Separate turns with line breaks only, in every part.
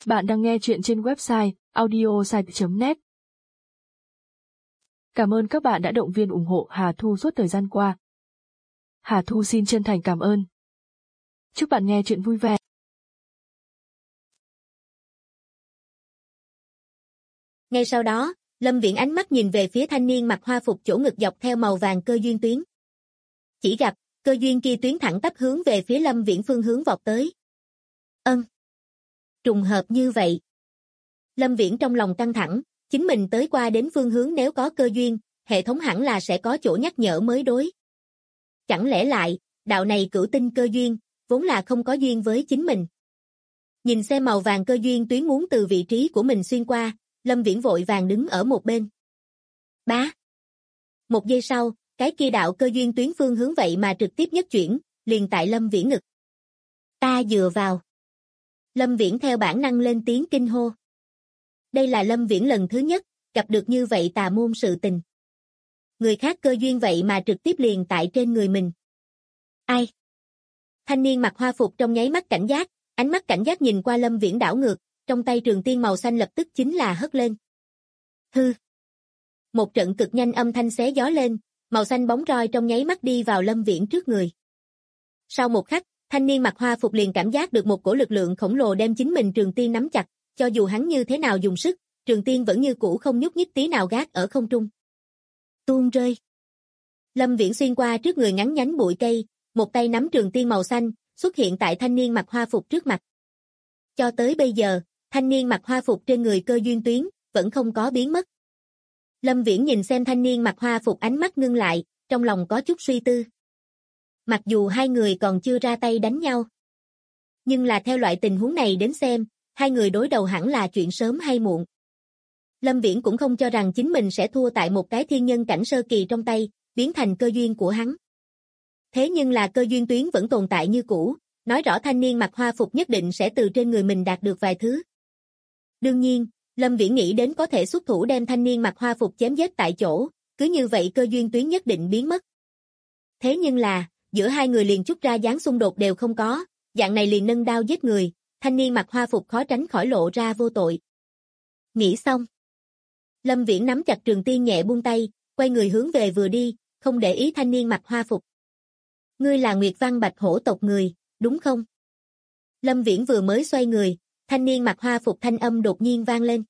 Bạn đang nghe chuyện trên website audiosite.net. Cảm ơn các bạn đã động viên ủng hộ Hà Thu suốt thời gian qua. Hà Thu xin chân thành cảm ơn. Chúc bạn nghe chuyện vui vẻ.
Ngay sau đó, Lâm Viễn ánh mắt nhìn về phía thanh niên mặc hoa phục chỗ ngực dọc theo màu vàng cơ duyên tuyến. Chỉ gặp, cơ duyên kia tuyến thẳng tắp hướng về phía Lâm Viễn phương hướng vọt tới. Trùng hợp như vậy. Lâm Viễn trong lòng căng thẳng, chính mình tới qua đến phương hướng nếu có cơ duyên, hệ thống hẳn là sẽ có chỗ nhắc nhở mới đối. Chẳng lẽ lại, đạo này cửu tinh cơ duyên, vốn là không có duyên với chính mình. Nhìn xem màu vàng cơ duyên tuyến muốn từ vị trí của mình xuyên qua, Lâm Viễn vội vàng đứng ở một bên. Bá. Một giây sau, cái kia đạo cơ duyên tuyến phương hướng vậy mà trực tiếp nhất chuyển, liền tại Lâm Viễn ngực. Ta dựa vào. Lâm Viễn theo bản năng lên tiếng kinh hô. Đây là Lâm Viễn lần thứ nhất, gặp được như vậy tà môn sự tình. Người khác cơ duyên vậy mà trực tiếp liền tại trên người mình. Ai? Thanh niên mặc hoa phục trong nháy mắt cảnh giác, ánh mắt cảnh giác nhìn qua Lâm Viễn đảo ngược, trong tay trường tiên màu xanh lập tức chính là hất lên. Hư. Một trận cực nhanh âm thanh xé gió lên, màu xanh bóng roi trong nháy mắt đi vào Lâm Viễn trước người. Sau một khắc, thanh niên mặc hoa phục liền cảm giác được một cổ lực lượng khổng lồ đem chính mình trường tiên nắm chặt, cho dù hắn như thế nào dùng sức, trường tiên vẫn như cũ không nhúc nhích tí nào gác ở không trung. Tuôn rơi. Lâm Viễn xuyên qua trước người ngắn nhánh bụi cây, một tay nắm trường tiên màu xanh, xuất hiện tại thanh niên mặc hoa phục trước mặt. Cho tới bây giờ, thanh niên mặc hoa phục trên người cơ duyên tuyến, vẫn không có biến mất. Lâm Viễn nhìn xem thanh niên mặc hoa phục ánh mắt ngưng lại, trong lòng có chút suy tư. Mặc dù hai người còn chưa ra tay đánh nhau, nhưng là theo loại tình huống này đến xem, hai người đối đầu hẳn là chuyện sớm hay muộn. Lâm Viễn cũng không cho rằng chính mình sẽ thua tại một cái thiên nhân cảnh sơ kỳ trong tay, biến thành cơ duyên của hắn. Thế nhưng là cơ duyên tuyến vẫn tồn tại như cũ, nói rõ thanh niên mặc hoa phục nhất định sẽ từ trên người mình đạt được vài thứ. Đương nhiên, Lâm Viễn nghĩ đến có thể xuất thủ đem thanh niên mặc hoa phục chém giết tại chỗ, cứ như vậy cơ duyên tuyến nhất định biến mất. Thế nhưng là, giữa hai người liền chút ra dáng xung đột đều không có, dạng này liền nâng đao giết người, thanh niên mặc hoa phục khó tránh khỏi lộ ra vô tội. Nghĩ xong. Lâm Viễn nắm chặt trường tiên nhẹ buông tay, quay người hướng về vừa đi, không để ý thanh niên mặc hoa phục. Ngươi là Nguyệt Văn Bạch Hổ tộc người, đúng không? Lâm Viễn vừa mới xoay người, thanh niên mặc hoa phục thanh âm đột nhiên vang lên.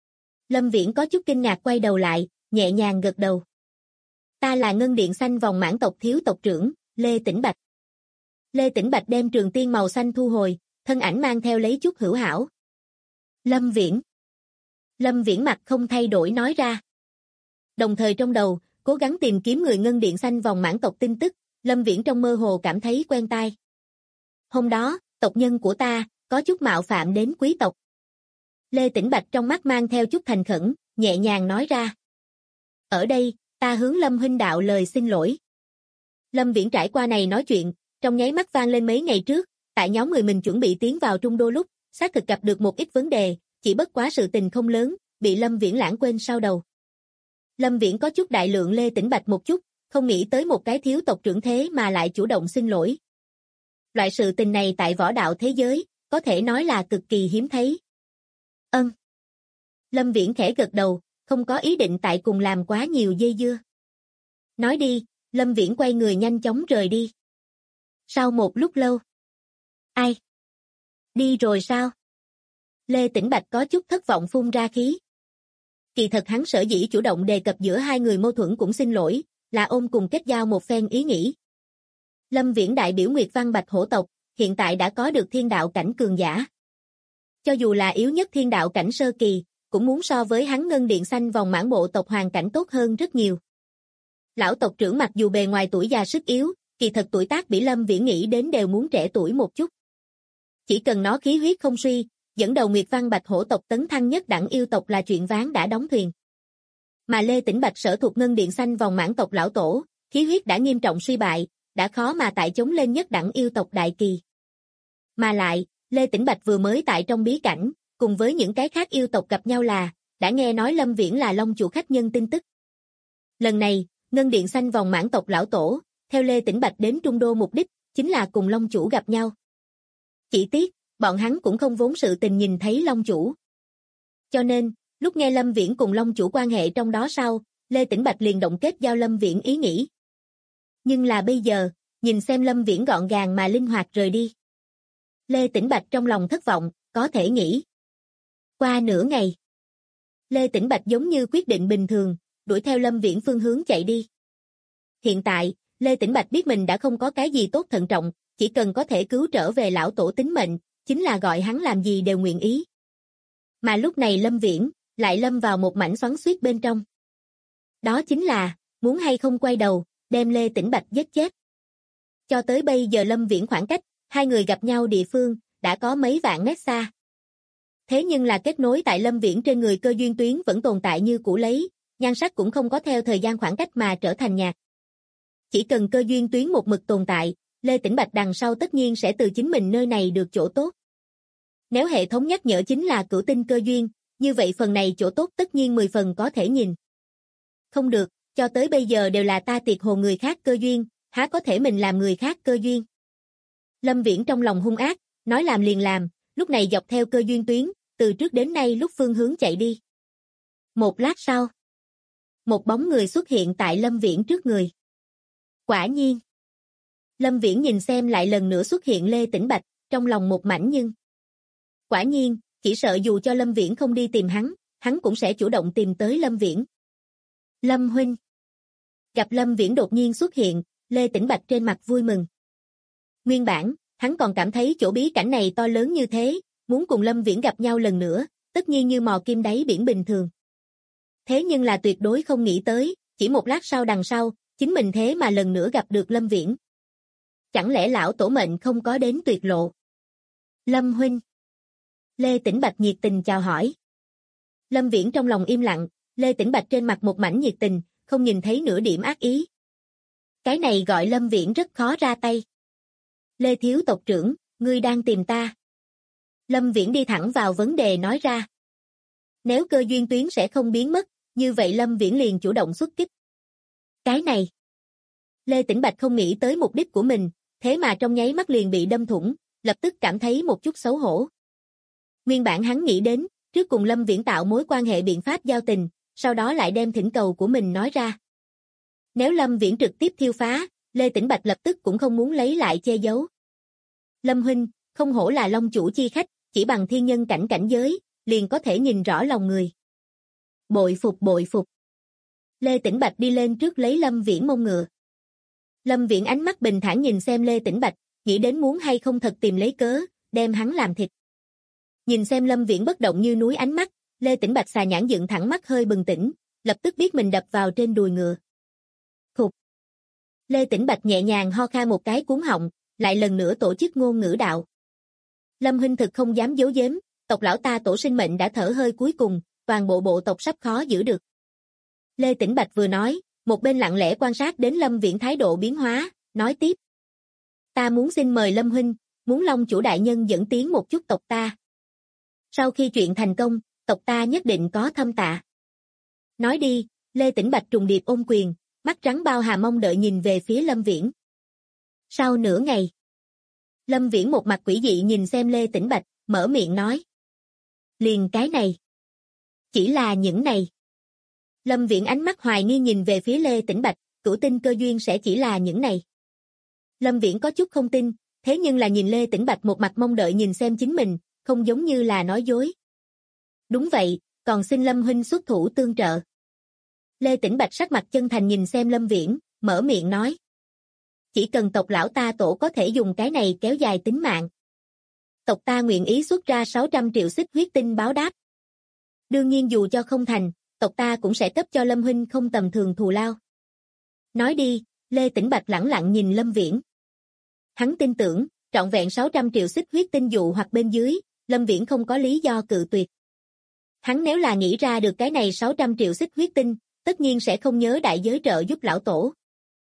Lâm Viễn có chút kinh ngạc quay đầu lại, nhẹ nhàng gật đầu. Ta là Ngân Điện Xanh Vòng Mãn tộc thiếu tộc trưởng, Lê Tĩnh Bạch. Lê Tĩnh Bạch đem trường tiên màu xanh thu hồi, thân ảnh mang theo lấy chút hữu hảo. Lâm Viễn. Lâm Viễn mặt không thay đổi nói ra. Đồng thời trong đầu, cố gắng tìm kiếm người Ngân Điện Xanh Vòng Mãn tộc tin tức, Lâm Viễn trong mơ hồ cảm thấy quen tai. Hôm đó, tộc nhân của ta, có chút mạo phạm đến quý tộc. Lê Tĩnh Bạch trong mắt mang theo chút thành khẩn, nhẹ nhàng nói ra. Ở đây, ta hướng Lâm huynh đạo lời xin lỗi. Lâm Viễn trải qua này nói chuyện, trong nháy mắt vang lên mấy ngày trước, tại nhóm người mình chuẩn bị tiến vào Trung Đô lúc, xác thực gặp được một ít vấn đề, chỉ bất quá sự tình không lớn, bị Lâm Viễn lãng quên sau đầu. Lâm Viễn có chút đại lượng Lê Tĩnh Bạch một chút, không nghĩ tới một cái thiếu tộc trưởng thế mà lại chủ động xin lỗi. Loại sự tình này tại võ đạo thế giới, có thể nói là cực kỳ hiếm thấy. Lâm Viễn khẽ gật đầu, không có ý định tại cùng làm quá nhiều dây dưa. Nói đi, Lâm Viễn quay người nhanh chóng rời đi. Sau một lúc lâu. Ai? Đi rồi sao? Lê Tĩnh Bạch có chút thất vọng phun ra khí. Kỳ thật hắn sở dĩ chủ động đề cập giữa hai người mâu thuẫn cũng xin lỗi, là ôm cùng kết giao một phen ý nghĩ. Lâm Viễn đại biểu Nguyệt Văn Bạch Hổ tộc, hiện tại đã có được thiên đạo cảnh cường giả. Cho dù là yếu nhất thiên đạo cảnh sơ kỳ, cũng muốn so với hắn Ngân Điện Xanh Vòng Mãn bộ tộc hoàn cảnh tốt hơn rất nhiều. Lão tộc trưởng mặc dù bề ngoài tuổi già sức yếu, kỳ thật tuổi tác bị Lâm Viễn nghĩ đến đều muốn trẻ tuổi một chút. Chỉ cần nó khí huyết không suy, dẫn đầu Nguyệt Văn Bạch Hổ tộc tấn thăng nhất đẳng yêu tộc là chuyện ván đã đóng thuyền. Mà Lê Tĩnh Bạch sở thuộc Ngân Điện Xanh Vòng Mãn tộc lão tổ, khí huyết đã nghiêm trọng suy bại, đã khó mà tại chống lên nhất đẳng yêu tộc đại kỳ. Mà lại, Lê Tĩnh Bạch vừa mới tại trong bí cảnh, cùng với những cái khác yêu tộc gặp nhau là, đã nghe nói Lâm Viễn là Long chủ khách nhân tin tức. Lần này, Ngân Điện Xanh Vòng Mãn tộc lão tổ, theo Lê Tĩnh Bạch đến Trung Đô mục đích, chính là cùng Long chủ gặp nhau. Chỉ tiếc, bọn hắn cũng không vốn sự tình nhìn thấy Long chủ. Cho nên, lúc nghe Lâm Viễn cùng Long chủ quan hệ trong đó sau, Lê Tĩnh Bạch liền động kết giao Lâm Viễn ý nghĩ. Nhưng là bây giờ, nhìn xem Lâm Viễn gọn gàng mà linh hoạt rời đi. Lê Tĩnh Bạch trong lòng thất vọng, có thể nghĩ. Qua nửa ngày, Lê Tĩnh Bạch giống như quyết định bình thường, đuổi theo Lâm Viễn phương hướng chạy đi. Hiện tại, Lê Tĩnh Bạch biết mình đã không có cái gì tốt thận trọng, chỉ cần có thể cứu trở về lão tổ tính mệnh, chính là gọi hắn làm gì đều nguyện ý. Mà lúc này Lâm Viễn, lại lâm vào một mảnh xoắn xuýt bên trong. Đó chính là, muốn hay không quay đầu, đem Lê Tĩnh Bạch giết chết. Cho tới bây giờ Lâm Viễn khoảng cách, hai người gặp nhau địa phương, đã có mấy vạn mét xa. Thế nhưng là kết nối tại Lâm Viễn trên người cơ duyên tuyến vẫn tồn tại như cũ lấy, nhan sắc cũng không có theo thời gian khoảng cách mà trở thành nhạt. Chỉ cần cơ duyên tuyến một mực tồn tại, Lê Tĩnh Bạch đằng sau tất nhiên sẽ từ chính mình nơi này được chỗ tốt. Nếu hệ thống nhắc nhở chính là cửu tinh cơ duyên, như vậy phần này chỗ tốt tất nhiên 10 phần có thể nhìn. Không được, cho tới bây giờ đều là ta tiệt hồ người khác cơ duyên, há có thể mình làm người khác cơ duyên. Lâm Viễn trong lòng hung ác, nói làm liền làm, lúc này dọc theo cơ duyên tuyến, từ trước đến nay lúc phương hướng chạy đi. Một lát sau, một bóng người xuất hiện tại Lâm Viễn trước người. Quả nhiên. Lâm Viễn nhìn xem lại lần nữa xuất hiện Lê Tĩnh Bạch, trong lòng một mảnh nhưng. Quả nhiên, chỉ sợ dù cho Lâm Viễn không đi tìm hắn cũng sẽ chủ động tìm tới Lâm Viễn. Lâm huynh. Gặp Lâm Viễn đột nhiên xuất hiện, Lê Tĩnh Bạch trên mặt vui mừng. Nguyên bản, hắn còn cảm thấy chỗ bí cảnh này to lớn như thế, muốn cùng Lâm Viễn gặp nhau lần nữa, tất nhiên như mò kim đáy biển bình thường. Thế nhưng là tuyệt đối không nghĩ tới, chỉ một lát sau đằng sau, chính mình thế mà lần nữa gặp được Lâm Viễn. Chẳng lẽ lão tổ mệnh không có đến tuyệt lộ? Lâm huynh. Lê Tĩnh Bạch nhiệt tình chào hỏi. Lâm Viễn trong lòng im lặng, Lê Tĩnh Bạch trên mặt một mảnh nhiệt tình, không nhìn thấy nửa điểm ác ý. Cái này gọi Lâm Viễn rất khó ra tay. Lê thiếu tộc trưởng, ngươi đang tìm ta. Lâm Viễn đi thẳng vào vấn đề nói ra. Nếu cơ duyên tuyến sẽ không biến mất, như vậy Lâm Viễn liền chủ động xuất kích. Cái này. Lê Tĩnh Bạch không nghĩ tới mục đích của mình, thế mà trong nháy mắt liền bị đâm thủng, lập tức cảm thấy một chút xấu hổ. Nguyên bản hắn nghĩ đến, trước cùng Lâm Viễn tạo mối quan hệ biện pháp giao tình, sau đó lại đem thỉnh cầu của mình nói ra. Nếu Lâm Viễn trực tiếp thiêu phá, Lê Tĩnh Bạch lập tức cũng không muốn lấy lại che giấu. Lâm huynh, không hổ là Long chủ chi khách, chỉ bằng thiên nhân cảnh giới, liền có thể nhìn rõ lòng người. Bội phục bội phục. Lê Tĩnh Bạch đi lên trước lấy Lâm Viễn mông ngựa. Lâm Viễn ánh mắt bình thản nhìn xem Lê Tĩnh Bạch, nghĩ đến muốn hay không thật tìm lấy cớ, đem hắn làm thịt. Nhìn xem Lâm Viễn bất động như núi ánh mắt, Lê Tĩnh Bạch xà nhãn dựng thẳng mắt hơi bừng tỉnh, lập tức biết mình đập vào trên đùi ngựa. Khục. Lê Tĩnh Bạch nhẹ nhàng ho khan một cái cuống họng, lại lần nữa tổ chức ngôn ngữ đạo. Lâm huynh thực không dám giấu giếm, tộc lão ta tổ sinh mệnh đã thở hơi cuối cùng, toàn bộ bộ tộc sắp khó giữ được. Lê Tĩnh Bạch vừa nói, một bên lặng lẽ quan sát đến Lâm Viễn thái độ biến hóa, nói tiếp. Ta muốn xin mời Lâm huynh, muốn Long chủ đại nhân dẫn tiến một chút tộc ta. Sau khi chuyện thành công, tộc ta nhất định có thâm tạ. Nói đi, Lê Tĩnh Bạch trùng điệp ôm quyền, mắt trắng bao hàm mong đợi nhìn về phía Lâm Viễn. Sau nửa ngày, Lâm Viễn một mặt quỷ dị nhìn xem Lê Tĩnh Bạch, mở miệng nói. Liền cái này. Chỉ là những này. Lâm Viễn ánh mắt hoài nghi nhìn về phía Lê Tĩnh Bạch, cửu tinh cơ duyên sẽ chỉ là những này. Lâm Viễn có chút không tin, thế nhưng là nhìn Lê Tĩnh Bạch một mặt mong đợi nhìn xem chính mình, không giống như là nói dối. Đúng vậy, còn xin Lâm huynh xuất thủ tương trợ. Lê Tĩnh Bạch sắc mặt chân thành nhìn xem Lâm Viễn, mở miệng nói. Chỉ cần tộc lão ta tổ có thể dùng cái này kéo dài tính mạng. Tộc ta nguyện ý xuất ra 600 triệu xích huyết tinh báo đáp. Đương nhiên dù cho không thành, tộc ta cũng sẽ cấp cho Lâm huynh không tầm thường thù lao. Nói đi, Lê Tĩnh Bạch lẳng lặng nhìn Lâm Viễn. Hắn tin tưởng, trọn vẹn 600 triệu xích huyết tinh dụ hoặc bên dưới, Lâm Viễn không có lý do cự tuyệt. Hắn nếu là nghĩ ra được cái này 600 triệu xích huyết tinh, tất nhiên sẽ không nhớ đại giới trợ giúp lão tổ.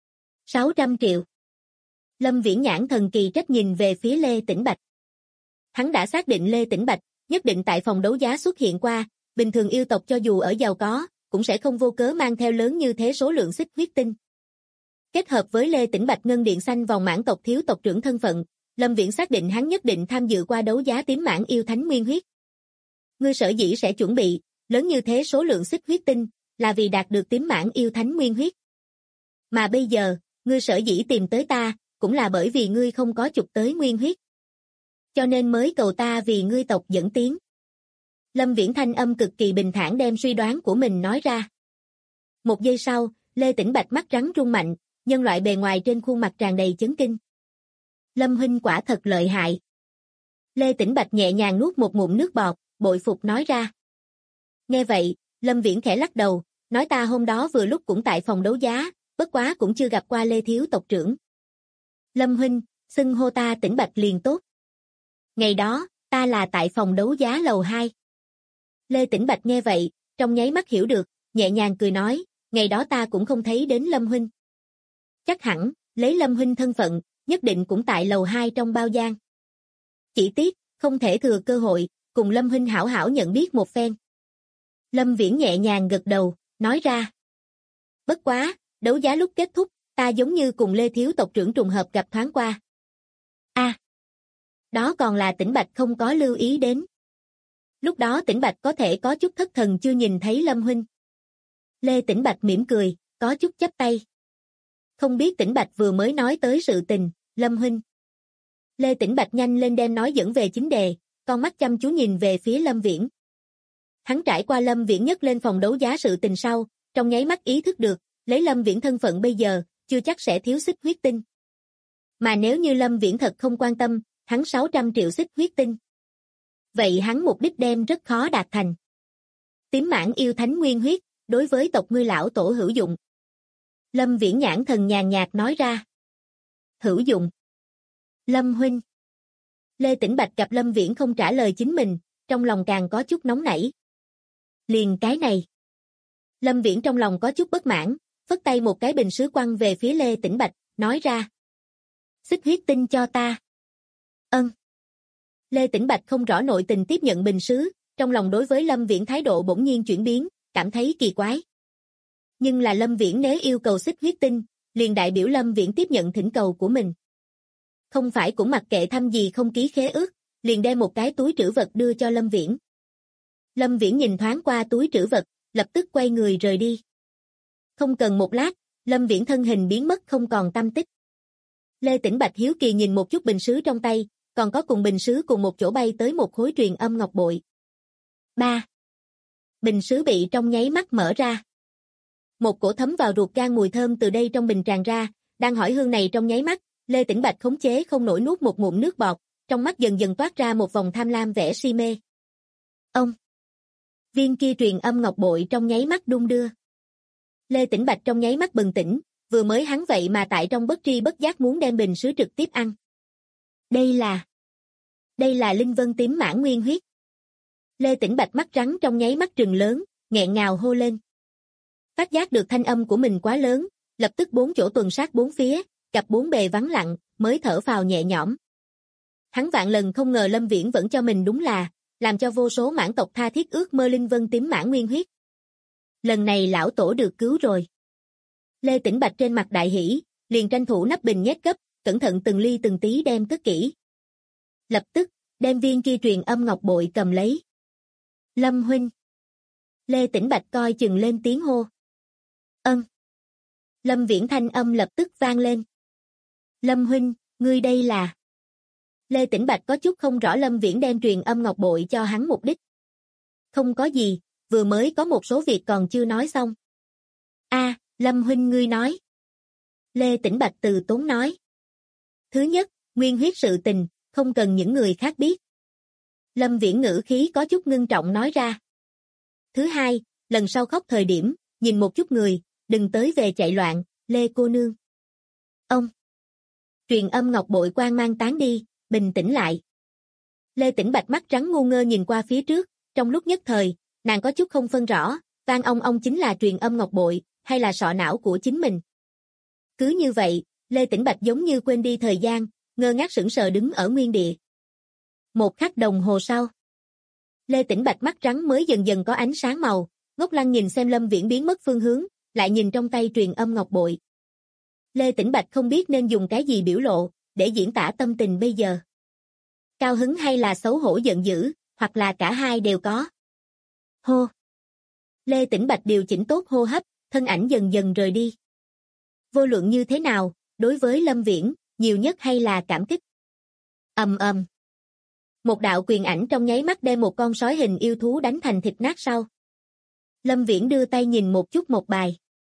600 triệu. Lâm Viễn nhãn thần kỳ trách nhìn về phía Lê Tĩnh Bạch. Hắn đã xác định Lê Tĩnh Bạch, nhất định tại phòng đấu giá xuất hiện qua, bình thường yêu tộc cho dù ở giàu có, cũng sẽ không vô cớ mang theo lớn như thế số lượng xích huyết tinh. Kết hợp với Lê Tĩnh Bạch ngân điện xanh vòng mãn tộc thiếu tộc trưởng thân phận, Lâm Viễn xác định hắn nhất định tham dự qua đấu giá tím mãn yêu thánh nguyên huyết. Ngươi sở dĩ sẽ chuẩn bị lớn như thế số lượng xích huyết tinh, là vì đạt được tím mãn yêu thánh nguyên huyết. Mà bây giờ, ngươi sở dĩ tìm tới ta, cũng là bởi vì ngươi không có chụp tới nguyên huyết. Cho nên mới cầu ta vì ngươi tộc dẫn tiến. Lâm Viễn thanh âm cực kỳ bình thản đem suy đoán của mình nói ra. Một giây sau, Lê Tĩnh Bạch mắt rắn rung mạnh, nhân loại bề ngoài trên khuôn mặt tràn đầy chấn kinh. Lâm huynh quả thật lợi hại. Lê Tĩnh Bạch nhẹ nhàng nuốt một ngụm nước bọt, bội phục nói ra. Nghe vậy, Lâm Viễn khẽ lắc đầu, nói ta hôm đó vừa lúc cũng tại phòng đấu giá, bất quá cũng chưa gặp qua Lê thiếu tộc trưởng. Lâm huynh, xưng hô ta Tĩnh Bạch liền tốt. Ngày đó, ta là tại phòng đấu giá lầu 2. Lê Tĩnh Bạch nghe vậy, trong nháy mắt hiểu được, nhẹ nhàng cười nói, ngày đó ta cũng không thấy đến Lâm huynh. Chắc hẳn, lấy Lâm huynh thân phận, nhất định cũng tại lầu 2 trong bao gian. Chỉ tiếc, không thể thừa cơ hội, cùng Lâm huynh hảo hảo nhận biết một phen. Lâm Viễn nhẹ nhàng gật đầu, nói ra. Bất quá, đấu giá lúc kết thúc, ta giống như cùng Lê thiếu tộc trưởng trùng hợp gặp thoáng qua. Đó còn là Tĩnh Bạch không có lưu ý đến. Lúc đó Tĩnh Bạch có thể có chút thất thần chưa nhìn thấy Lâm huynh. Lê Tĩnh Bạch mỉm cười, có chút chắp tay. Không biết Tĩnh Bạch vừa mới nói tới sự tình, Lâm huynh. Lê Tĩnh Bạch nhanh lên đem nói dẫn về chính đề, con mắt chăm chú nhìn về phía Lâm Viễn. Hắn trải qua Lâm Viễn nhấc lên phòng đấu giá sự tình sau, trong nháy mắt ý thức được, lấy Lâm Viễn thân phận bây giờ, chưa chắc sẽ thiếu xích huyết tinh. Mà nếu như Lâm Viễn thật không quan tâm, hắn 600 triệu xích huyết tinh. Vậy hắn mục đích đem rất khó đạt thành. Tím mãn yêu thánh nguyên huyết, đối với tộc ngươi lão tổ hữu dụng. Lâm Viễn nhãn thần nhàn nhạt nói ra. Hữu dụng. Lâm huynh. Lê Tĩnh Bạch gặp Lâm Viễn không trả lời chính mình, trong lòng càng có chút nóng nảy. Liền cái này. Lâm Viễn trong lòng có chút bất mãn, phất tay một cái bình sứ quăng về phía Lê Tĩnh Bạch, nói ra. Xích huyết tinh cho ta. Ân. Lê Tĩnh Bạch không rõ nội tình tiếp nhận bình sứ, trong lòng đối với Lâm Viễn thái độ bỗng nhiên chuyển biến, cảm thấy kỳ quái. Nhưng là Lâm Viễn nếu yêu cầu xích huyết tinh, liền đại biểu Lâm Viễn tiếp nhận thỉnh cầu của mình. Không phải cũng mặc kệ thăm gì không ký khế ước, liền đem một cái túi trữ vật đưa cho Lâm Viễn. Lâm Viễn nhìn thoáng qua túi trữ vật, lập tức quay người rời đi. Không cần một lát, Lâm Viễn thân hình biến mất không còn tăm tích. Lê Tĩnh Bạch hiếu kỳ nhìn một chút bình sứ trong tay, còn có cùng bình sứ cùng một chỗ bay tới một khối truyền âm ngọc bội. 3. Bình sứ bị trong nháy mắt mở ra. Một cổ thấm vào ruột gan mùi thơm từ đây trong bình tràn ra, đang hỏi hương này trong nháy mắt, Lê Tĩnh Bạch khống chế không nổi nuốt một ngụm nước bọt, trong mắt dần dần toát ra một vòng tham lam vẻ si mê. Ông! Viên kia truyền âm ngọc bội trong nháy mắt đung đưa. Lê Tĩnh Bạch trong nháy mắt bừng tỉnh, vừa mới hắn vậy mà tại trong bất tri bất giác muốn đem bình sứ trực tiếp ăn. Đây là linh vân tím mãn nguyên huyết. Lê Tĩnh Bạch mắt trắng trong nháy mắt trừng lớn, nghẹn ngào hô lên. Phát giác được thanh âm của mình quá lớn, lập tức bốn chỗ tuần sát bốn phía, gặp bốn bề vắng lặng, mới thở phào nhẹ nhõm. Hắn vạn lần không ngờ Lâm Viễn vẫn cho mình đúng là, làm cho vô số mãn tộc tha thiết ước mơ linh vân tím mãn nguyên huyết. Lần này lão tổ được cứu rồi. Lê Tĩnh Bạch trên mặt đại hỉ, liền tranh thủ nắp bình nhét gấp, cẩn thận từng ly từng tí đem cất kỹ. Lập tức, đem viên kia truyền âm ngọc bội cầm lấy. Lâm huynh. Lê Tĩnh Bạch coi chừng lên tiếng hô. Ân. Lâm Viễn thanh âm lập tức vang lên. Lâm huynh, ngươi đây là... Lê Tĩnh Bạch có chút không rõ Lâm Viễn đem truyền âm ngọc bội cho hắn mục đích. Không có gì, vừa mới có một số việc còn chưa nói xong. Lâm huynh ngươi nói. Lê Tĩnh Bạch từ tốn nói. Thứ nhất, nguyên huyết sự tình, không cần những người khác biết. Lâm Viễn ngữ khí có chút ngưng trọng nói ra. Thứ hai, lần sau khóc thời điểm, nhìn một chút người, đừng tới về chạy loạn, Lê cô nương. Ông. Truyền âm ngọc bội quang mang tán đi, bình tĩnh lại. Lê Tĩnh Bạch mắt trắng ngu ngơ nhìn qua phía trước, trong lúc nhất thời, nàng có chút không phân rõ, vang ông chính là truyền âm ngọc bội, hay là sọ não của chính mình. Cứ như vậy, Lê Tĩnh Bạch giống như quên đi thời gian, ngơ ngác sững sờ đứng ở nguyên địa. Một khắc đồng hồ sau, Lê Tĩnh Bạch mắt trắng mới dần dần có ánh sáng màu, ngốc lăng nhìn xem Lâm Viễn biến mất phương hướng, lại nhìn trong tay truyền âm ngọc bội. Lê Tĩnh Bạch không biết nên dùng cái gì biểu lộ, để diễn tả tâm tình bây giờ. Cao hứng hay là xấu hổ giận dữ, hoặc là cả hai đều có. Hô. Lê Tĩnh Bạch điều chỉnh tốt hô hấp, thân ảnh dần dần rời đi. Vô luận như thế nào, đối với Lâm Viễn, nhiều nhất hay là cảm kích. Ầm ầm. Một đạo quyền ảnh trong nháy mắt đem một con sói hình yêu thú đánh thành thịt nát sau. Lâm Viễn đưa tay nhìn một chút một bài.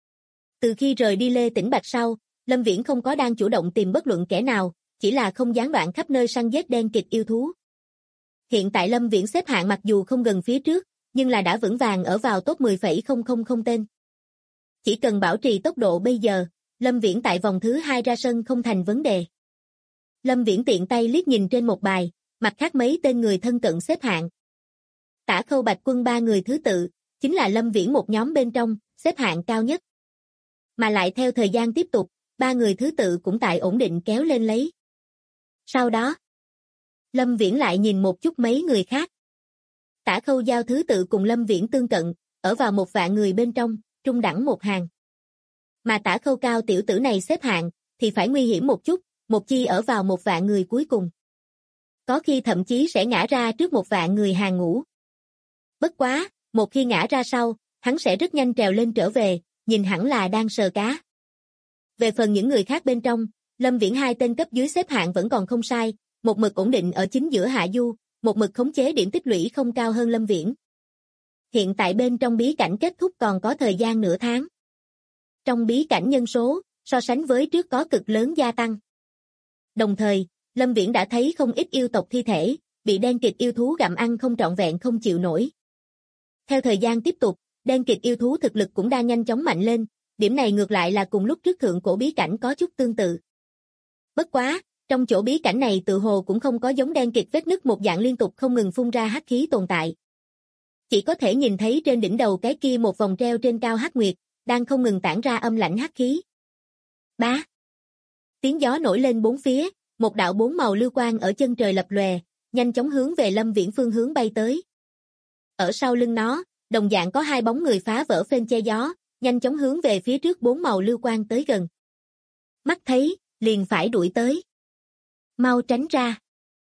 Từ khi rời đi Lê Tĩnh Bạch sau, Lâm Viễn không có đang chủ động tìm bất luận kẻ nào, chỉ là không gián đoạn khắp nơi săn giết đen kịt yêu thú. Hiện tại Lâm Viễn xếp hạng mặc dù không gần phía trước, nhưng là đã vững vàng ở vào top 10,000 tên. Chỉ cần bảo trì tốc độ bây giờ, Lâm Viễn tại vòng thứ 2 ra sân không thành vấn đề. Lâm Viễn tiện tay liếc nhìn trên một bài, mặt khác mấy tên người thân cận xếp hạng. Tả Khâu Bạch Quân ba người thứ tự, chính là Lâm Viễn một nhóm bên trong, xếp hạng cao nhất. Mà lại theo thời gian tiếp tục, ba người thứ tự cũng tại ổn định kéo lên lấy. Sau đó, Lâm Viễn lại nhìn một chút mấy người khác. Tả Khâu Giao thứ tự cùng Lâm Viễn tương cận, ở vào 1 vạn người bên trong, trung đẳng một hàng. Mà Tả Khâu Cao tiểu tử này xếp hạng, thì phải nguy hiểm một chút, một chi ở vào 1 vạn người cuối cùng. Có khi thậm chí sẽ ngã ra trước 1 vạn người hàng ngũ. Bất quá, một khi ngã ra sau, hắn sẽ rất nhanh trèo lên trở về, nhìn hẳn là đang sờ cá. Về phần những người khác bên trong, Lâm Viễn hai tên cấp dưới xếp hạng vẫn còn không sai, một mực ổn định ở chính giữa hạ du, một mực khống chế điểm tích lũy không cao hơn Lâm Viễn. Hiện tại bên trong bí cảnh kết thúc còn có thời gian nửa tháng. Trong bí cảnh nhân số, so sánh với trước có cực lớn gia tăng. Đồng thời, Lâm Viễn đã thấy không ít yêu tộc thi thể, bị đen kịt yêu thú gặm ăn không trọn vẹn không chịu nổi. Theo thời gian tiếp tục, đen kịt yêu thú thực lực cũng đang nhanh chóng mạnh lên, điểm này ngược lại là cùng lúc trước thượng cổ bí cảnh có chút tương tự. Bất quá, trong chỗ bí cảnh này tự hồ cũng không có giống đen kịt vết nứt một dạng liên tục không ngừng phun ra hắc khí tồn tại. Chỉ có thể nhìn thấy trên đỉnh đầu cái kia một vòng treo trên cao hắc nguyệt, đang không ngừng tản ra âm lãnh hắc khí. Bá. Tiếng gió nổi lên bốn phía, một đạo 4 màu lưu quang ở chân trời lập lòe, nhanh chóng hướng về Lâm Viễn phương hướng bay tới. Ở sau lưng nó, đồng dạng có 2 bóng người phá vỡ phên che gió, nhanh chóng hướng về phía trước 4 màu lưu quang tới gần. Mắt thấy, liền phải đuổi tới. Mau tránh ra.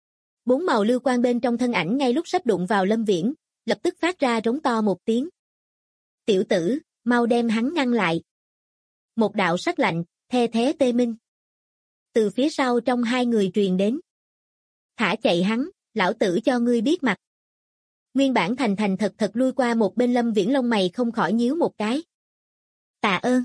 4 màu lưu quang bên trong thân ảnh ngay lúc sắp đụng vào Lâm Viễn, lập tức phát ra rống to một tiếng. Tiểu tử, mau đem hắn ngăn lại. Một đạo sắc lạnh, the thé tê minh. Từ phía sau trong 2 người truyền đến. Thả chạy hắn, lão tử cho ngươi biết mặt. Nguyên bản thành thành thật thật lui qua một bên Lâm Viễn lông mày không khỏi nhíu một cái. Tạ ơn.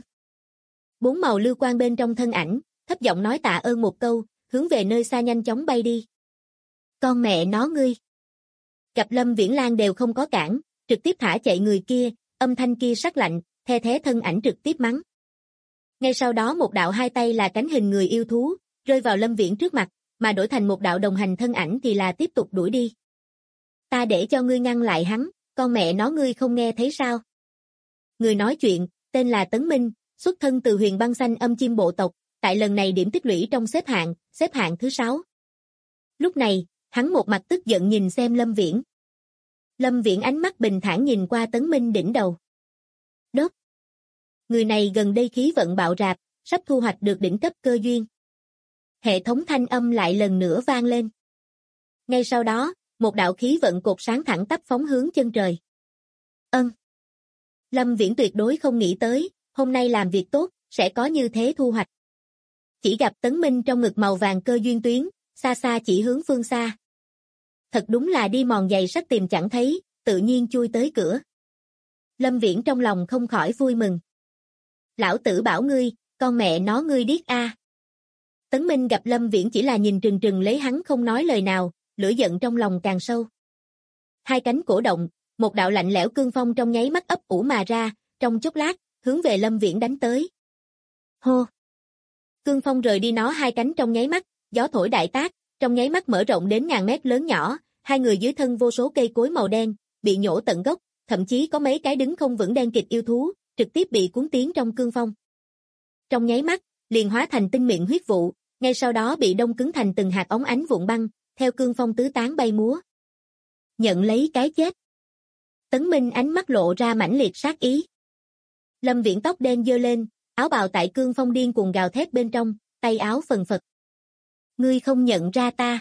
4 màu lưu quang bên trong thân ảnh, thấp giọng nói tạ ơn một câu, hướng về nơi xa nhanh chóng bay đi. Con mẹ nó ngươi. Gặp Lâm Viễn Lan đều không có cản, trực tiếp thả chạy người kia, âm thanh kia sắc lạnh, the thé thân ảnh trực tiếp mắng. Ngay sau đó một đạo 2 tay là cánh hình người yêu thú, rơi vào Lâm Viễn trước mặt, mà đổi thành một đạo đồng hành thân ảnh thì là tiếp tục đuổi đi. Ta để cho ngươi ngăn lại hắn, con mẹ nó ngươi không nghe thấy sao? Người nói chuyện, tên là Tấn Minh, xuất thân từ Huyền Băng Xanh âm chim bộ tộc, tại lần này điểm tích lũy trong xếp hạng thứ 6. Lúc này, hắn một mặt tức giận nhìn xem Lâm Viễn. Lâm Viễn ánh mắt bình thản nhìn qua Tấn Minh đỉnh đầu. Đốt. Người này gần đây khí vận bạo rạp, sắp thu hoạch được đỉnh cấp cơ duyên. Hệ thống thanh âm lại lần nữa vang lên. Ngay sau đó, một đạo khí vận cột sáng thẳng tắp phóng hướng chân trời. Lâm Viễn tuyệt đối không nghĩ tới, hôm nay làm việc tốt, sẽ có như thế thu hoạch. Chỉ gặp Tấn Minh trong ngực màu vàng cơ duyên tuyến, xa xa chỉ hướng phương xa. Thật đúng là đi mòn giày sắt tìm chẳng thấy, tự nhiên chui tới cửa. Lâm Viễn trong lòng không khỏi vui mừng. Lão tử bảo ngươi, con mẹ nó ngươi điếc a. Tấn Minh gặp Lâm Viễn chỉ là nhìn trừng trừng lấy hắn không nói lời nào, lửa giận trong lòng càng sâu. 2 cánh cổ động, một đạo lạnh lẽo cương phong trong nháy mắt ấp ủ mà ra, trong chốc lát, hướng về Lâm Viễn đánh tới. Hô! Cương phong rời đi nó 2 cánh trong nháy mắt, gió thổi đại tác, trong nháy mắt mở rộng đến ngàn mét lớn nhỏ, 2 người dưới thân vô số cây cối màu đen, bị nhổ tận gốc, thậm chí có mấy cái đứng không vững đen kịt yêu thú, trực tiếp bị cuốn tiến trong cương phong. Trong nháy mắt, liền hóa thành tinh mịn huyết vụ, ngay sau đó bị đông cứng thành từng hạt óng ánh vụn băng, theo cương phong tứ tán bay múa. Nhận lấy cái chết. Tấn Minh ánh mắt lộ ra mãnh liệt sát ý. Lâm Viễn tóc đen giơ lên, áo bào tại cương phong điên cuồng gào thét bên trong, tay áo phần phật. Ngươi không nhận ra ta.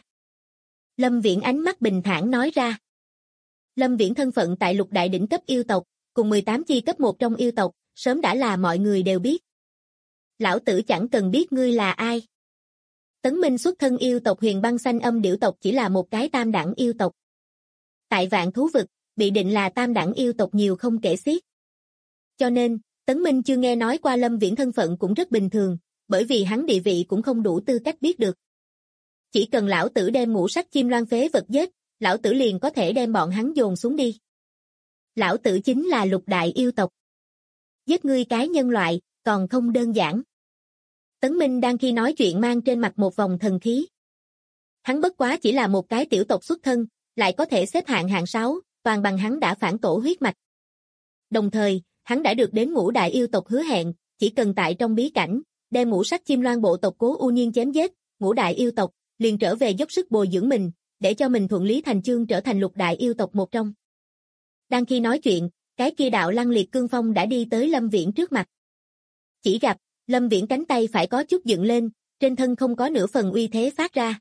Lâm Viễn ánh mắt bình thản nói ra. Lâm Viễn thân phận tại lục đại đỉnh cấp yêu tộc, cùng 18 chi cấp 1 trong yêu tộc, sớm đã là mọi người đều biết. Lão tử chẳng cần biết ngươi là ai. Tấn Minh xuất thân yêu tộc Huyền Băng Xanh Âm Điểu tộc chỉ là một cái tam đẳng yêu tộc. Tại Vạn Thú Vực, bị định là tam đẳng yêu tộc nhiều không kể xiết. Cho nên, Tấn Minh chưa nghe nói qua Lâm Viễn thân phận cũng rất bình thường, bởi vì hắn địa vị cũng không đủ tư cách biết được. Chỉ cần lão tử đem ngũ sắc chim loan phế vật giết, lão tử liền có thể đem bọn hắn dồn xuống đi. Lão tử chính là lục đại yêu tộc. Giết ngươi cái nhân loại, còn không đơn giản. Tấn Minh đang khi nói chuyện mang trên mặt một vòng thần khí. Hắn bất quá chỉ là một cái tiểu tộc xuất thân, lại có thể xếp hạng 6, toàn bằng hắn đã phản tổ huyết mạch. Đồng thời, hắn đã được đến ngũ đại yêu tộc hứa hẹn, chỉ cần tại trong bí cảnh, đem ngũ sắc chim loan bộ tộc Cố U Nhiên chém giết, ngũ đại yêu tộc liền trở về dốc sức bồi dưỡng mình, để cho mình thuận lý thành chương trở thành lục đại yêu tộc một trong. Đang khi nói chuyện, cái kia đạo lăng liệt cương phong đã đi tới Lâm Viễn trước mặt. Chỉ gặp, Lâm Viễn cánh tay phải có chút dựng lên, trên thân không có nửa phần uy thế phát ra.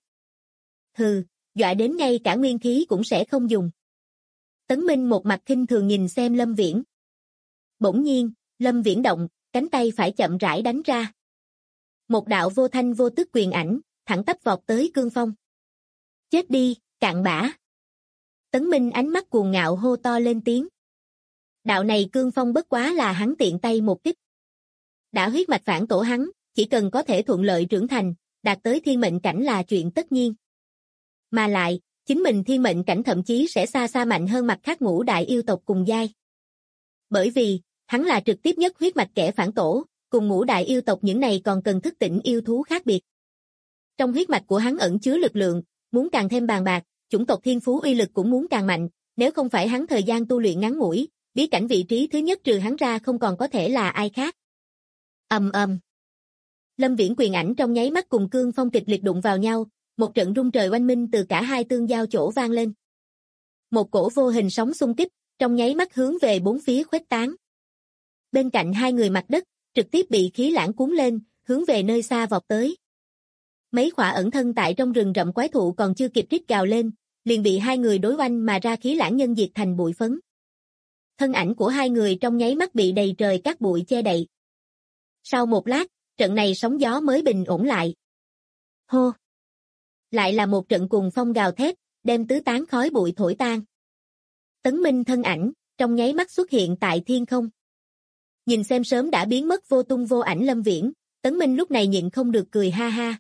Hừ, dọa đến ngay cả nguyên khí cũng sẽ không dùng. Tấn Minh một mặt khinh thường nhìn xem Lâm Viễn. Bỗng nhiên, Lâm Viễn động, cánh tay phải chậm rãi đánh ra. Một đạo vô thanh vô tức quyền ảnh, thẳng tắp vọt tới cương phong. Chết đi, cặn bã. Tấn Minh ánh mắt cuồng ngạo hô to lên tiếng. Đạo này cương phong bất quá là hắn tiện tay một kích. Đã huyết mạch phản tổ hắn, chỉ cần có thể thuận lợi trưởng thành, đạt tới thiên mệnh cảnh là chuyện tất nhiên. Mà lại, chính mình thiên mệnh cảnh thậm chí sẽ xa xa mạnh hơn mặt khác ngũ đại yêu tộc cùng giai. Bởi vì, hắn là trực tiếp nhất huyết mạch kẻ phản tổ, cùng ngũ đại yêu tộc những này còn cần thức tỉnh yêu thú khác biệt. Trong huyết mạch của hắn ẩn chứa lực lượng, muốn càng thêm bàn bạc, chủng tộc thiên phú uy lực cũng muốn càng mạnh, nếu không phải hắn thời gian tu luyện ngắn ngủi, bí cảnh vị trí thứ nhất trừ hắn ra không còn có thể là ai khác. Ầm ầm. Lâm Viễn quyền ảnh trong nháy mắt cùng cương phong kịch liệt đụng vào nhau, một trận rung trời oanh minh từ cả hai tương giao chỗ vang lên. Một cổ vô hình sóng xung kích, trong nháy mắt hướng về bốn phía khuếch tán. Bên cạnh hai người mặt đất, trực tiếp bị khí lãng cuốn lên, hướng về nơi xa vọt tới. Mấy khỏa ẩn thân tại trong rừng rậm quái thụ còn chưa kịp rít gào lên, liền bị hai người đối oanh mà ra khí lãng nhân diệt thành bụi phấn. Thân ảnh của hai người trong nháy mắt bị đầy trời các bụi che đậy. Sau một lát, trận này sóng gió mới bình ổn lại. Hô! Lại là một trận cùng phong gào thét, đem tứ tán khói bụi thổi tan. Tấn Minh thân ảnh, trong nháy mắt xuất hiện tại thiên không. Nhìn xem sớm đã biến mất vô tung vô ảnh Lâm Viễn, Tấn Minh lúc này nhịn không được cười ha ha.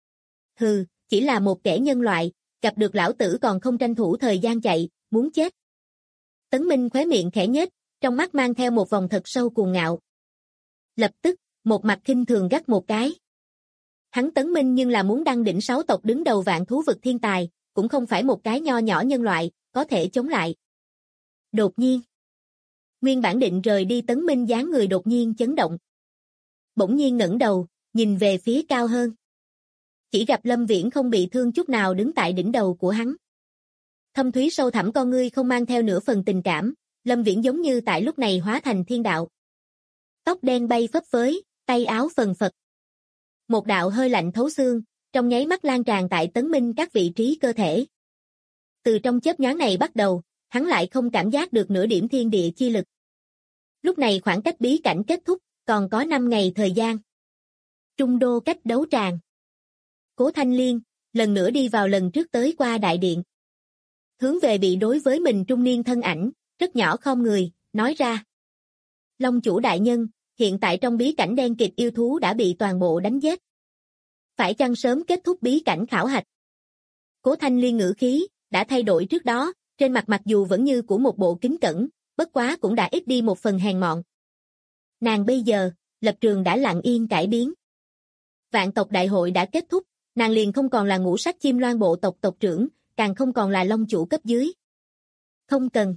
Hừ, chỉ là một kẻ nhân loại, gặp được lão tử còn không tranh thủ thời gian chạy, muốn chết. Tấn Minh khóe miệng khẽ nhếch, trong mắt mang theo một vòng thật sâu cuồng ngạo. Lập tức, một mặt khinh thường gắt một cái. Hắn Tấn Minh nhưng là muốn đăng đỉnh 6 tộc đứng đầu vạn thú vực thiên tài, cũng không phải một cái nho nhỏ nhân loại, có thể chống lại. Đột nhiên, nguyên bản định rời đi Tấn Minh dáng người đột nhiên chấn động. Bỗng nhiên ngẩng đầu, nhìn về phía cao hơn. Chỉ gặp Lâm Viễn không bị thương chút nào đứng tại đỉnh đầu của hắn. Thâm thúy sâu thẳm con ngươi không mang theo nửa phần tình cảm, Lâm Viễn giống như tại lúc này hóa thành thiên đạo. Tóc đen bay phấp phới, tay áo phần phật. Một đạo hơi lạnh thấu xương, trong nháy mắt lan tràn tại Tấn Minh các vị trí cơ thể. Từ trong chớp nhoáng này bắt đầu, hắn lại không cảm giác được nửa điểm thiên địa chi lực. Lúc này khoảng cách bí cảnh kết thúc, còn có 5 ngày thời gian. Trung đô cách đấu tràng. Cố Thanh Liên, lần nữa đi vào lần trước tới qua đại điện. Hướng về bị đối với mình trung niên thân ảnh, rất nhỏ khom người, nói ra. Long chủ đại nhân, hiện tại trong bí cảnh đen kịt yêu thú đã bị toàn bộ đánh giết. Phải chăng sớm kết thúc bí cảnh khảo hạch? Cố Thanh Liên ngữ khí, đã thay đổi trước đó, trên mặt mặc dù vẫn như của một bộ kính cẩn, bất quá cũng đã ít đi một phần hèn mọn. Nàng bây giờ, lập trường đã lặng yên cải biến. Vạn tộc đại hội đã kết thúc, nàng liền không còn là ngũ sắc chim loan bộ tộc tộc trưởng, càng không còn là long chủ cấp dưới. Không cần.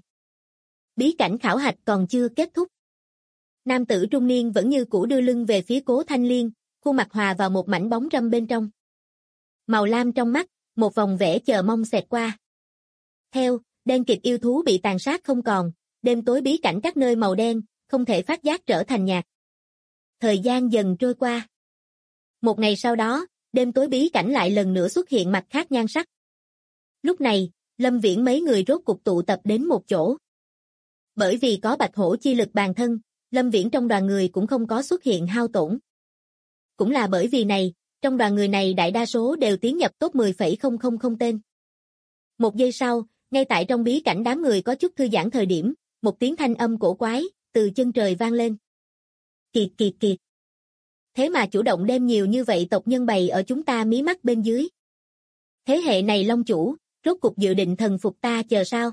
Bí cảnh khảo hạch còn chưa kết thúc. Nam tử trung niên vẫn như cũ đưa lưng về phía Cố Thanh Liên, khuôn mặt hòa vào một mảnh bóng râm bên trong. Màu lam trong mắt, một vòng vẻ chờ mong xẹt qua. Theo, đen kịt yêu thú bị tàn sát không còn, đêm tối bí cảnh các nơi màu đen, không thể phát giác trở thành nhạt. Thời gian dần trôi qua. Một ngày sau đó, đêm tối bí cảnh lại lần nữa xuất hiện mặt khác nhan sắc. Lúc này, Lâm Viễn mấy người rốt cục tụ tập đến một chỗ. Bởi vì có bạch hổ chi lực bàn thân, Lâm Viễn trong đoàn người cũng không có xuất hiện hao tổn. Cũng là bởi vì này, trong đoàn người này đại đa số đều tiến nhập top 10,000 tên. Một giây sau, ngay tại trong bí cảnh đám người có chút thư giãn thời điểm, một tiếng thanh âm cổ quái, từ chân trời vang lên. Kiệt kiệt kiệt. Thế mà chủ động đem nhiều như vậy tộc nhân bày ở chúng ta mí mắt bên dưới. Thế hệ này Long chủ, rốt cục dự định thần phục ta chờ sao?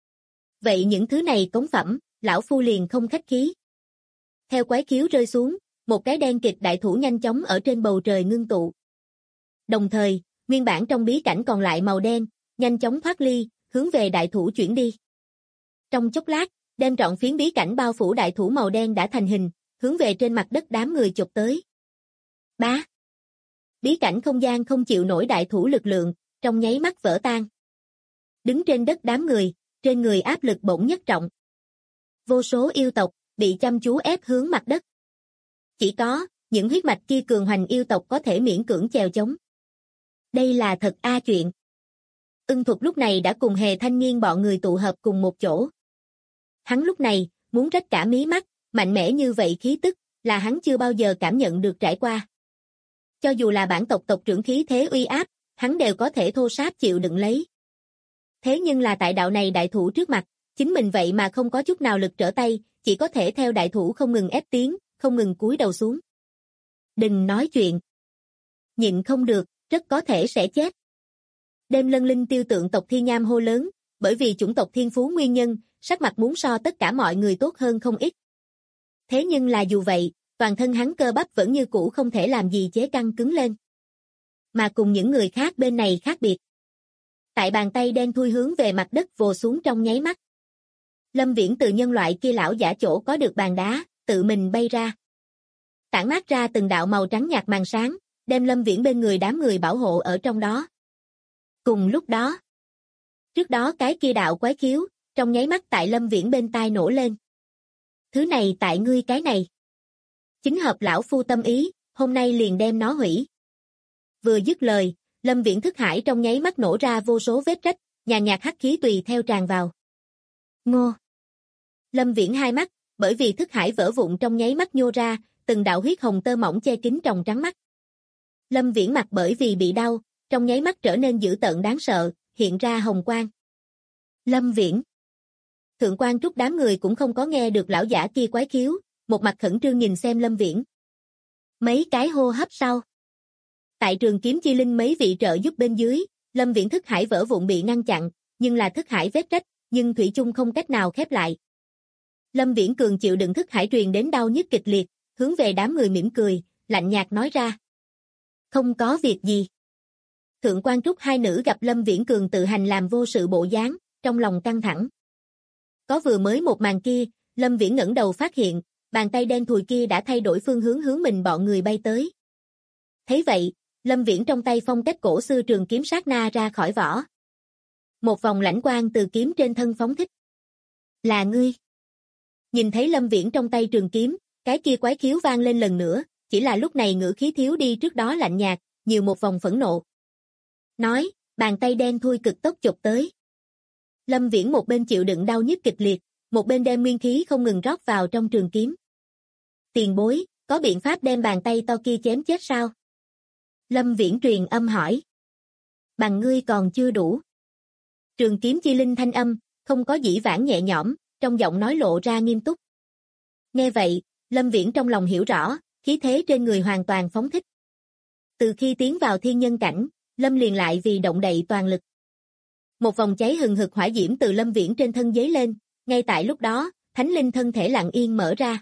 Vậy những thứ này cống phẩm, lão phu liền không khách khí. Theo quái khiếu rơi xuống, một cái đen kịt đại thủ nhanh chóng ở trên bầu trời ngưng tụ. Đồng thời, nguyên bản trong bí cảnh còn lại màu đen, nhanh chóng thoát ly, hướng về đại thủ chuyển đi. Trong chốc lát, đem trọn phiến bí cảnh bao phủ đại thủ màu đen đã thành hình, hướng về trên mặt đất đám người chụp tới. Bá! Bí cảnh không gian không chịu nổi đại thủ lực lượng, trong nháy mắt vỡ tan. Đứng trên đất đám người, trên người áp lực bỗng nhất trọng. Vô số yêu tộc, bị chăm chú ép hướng mặt đất. Chỉ có, những huyết mạch kia cường hoành yêu tộc có thể miễn cưỡng chèo chống. Đây là thật chuyện. Ưng Thục lúc này đã cùng Hề Thanh Niên bọn người tụ hợp cùng một chỗ. Hắn lúc này, muốn rách cả mí mắt, mạnh mẽ như vậy khí tức, là hắn chưa bao giờ cảm nhận được trải qua. Cho dù là bản tộc tộc trưởng khí thế uy áp, hắn đều có thể thô sáp chịu đựng lấy. Thế nhưng là tại đạo này đại thủ trước mặt, chính mình vậy mà không có chút nào lực trở tay, chỉ có thể theo đại thủ không ngừng ép tiến, không ngừng cúi đầu xuống. Đừng nói chuyện. Nhịn không được, rất có thể sẽ chết. Đêm Lân Linh Tiêu Tượng tộc Thi Nham hô lớn, bởi vì chủng tộc thiên phú nguyên nhân, sắc mặt muốn so tất cả mọi người tốt hơn không ít. Thế nhưng là dù vậy, toàn thân hắn cơ bắp vẫn như cũ không thể làm gì chế căng cứng lên. Mà cùng những người khác bên này khác biệt. Tại bàn tay đen thui hướng về mặt đất vồ xuống trong nháy mắt. Lâm Viễn từ nhân loại kia lão giả chỗ có được bàn đá, tự mình bay ra. Tản mát ra từng đạo màu trắng nhạt màn sáng, đem Lâm Viễn bên người đám người bảo hộ ở trong đó. Cùng lúc đó, trước đó cái kia đạo quái khiếu, trong nháy mắt tại Lâm Viễn bên tai nổ lên. Thứ này tại ngươi cái này. Chính hợp lão phu tâm ý, hôm nay liền đem nó hủy. Vừa dứt lời, Lâm Viễn thức hải trong nháy mắt nổ ra vô số vết rách, nhàn nhạt hắc khí tùy theo tràn vào. Ngô! Lâm Viễn hai mắt, bởi vì thức hải vỡ vụn trong nháy mắt nhô ra, từng đạo huyết hồng tơ mỏng che kín tròng trắng mắt. Lâm Viễn mặt bởi vì bị đau, trong nháy mắt trở nên dữ tợn đáng sợ, hiện ra hồng quang. Lâm Viễn! Thượng quan Trúc đám người cũng không có nghe được lão giả kia quái khiếu, một mặt khẩn trương nhìn xem Lâm Viễn. Mấy cái hô hấp sau. Tại Trường Kiếm Chi Linh mấy vị trợ giúp bên dưới, Lâm Viễn thức hải vỡ vụn bị ngăn chặn, nhưng là thức hải vết rách, nhưng thủy chung không cách nào khép lại. Lâm Viễn cường chịu đựng thức hải truyền đến đau nhức kịch liệt, hướng về đám người mỉm cười, lạnh nhạt nói ra. Không có việc gì. Thượng quan Trúc hai nữ gặp Lâm Viễn cường tự hành làm vô sự bộ dáng, trong lòng căng thẳng. Có vừa mới một màn kia, Lâm Viễn ngẩng đầu phát hiện, bàn tay đen thùi kia đã thay đổi phương hướng hướng mình bọn người bay tới. Thấy vậy, Lâm Viễn trong tay phong cách cổ xưa trường kiếm sát na ra khỏi vỏ. Một vòng lãnh quang từ kiếm trên thân phóng thích. Là ngươi. Nhìn thấy Lâm Viễn trong tay trường kiếm, cái kia quái khiếu vang lên lần nữa, chỉ là lúc này ngữ khí thiếu đi trước đó lạnh nhạt, nhiều một vòng phẫn nộ. Nói, bàn tay đen thui cực tốc chụp tới. Lâm Viễn một bên chịu đựng đau nhức kịch liệt, một bên đem nguyên khí không ngừng rót vào trong trường kiếm. Tiền bối, có biện pháp đem bàn tay to kia chém chết sao? Lâm Viễn truyền âm hỏi. Bằng ngươi còn chưa đủ. Trường Kiếm Chi Linh thanh âm, không có dĩ vãng nhẹ nhõm, trong giọng nói lộ ra nghiêm túc. Nghe vậy, Lâm Viễn trong lòng hiểu rõ, khí thế trên người hoàn toàn phóng thích. Từ khi tiến vào thiên nhân cảnh, Lâm liền lại vì động đậy toàn lực. Một vòng cháy hừng hực hỏa diễm từ Lâm Viễn trên thân giấy lên, ngay tại lúc đó, thánh linh thân thể lặng yên mở ra.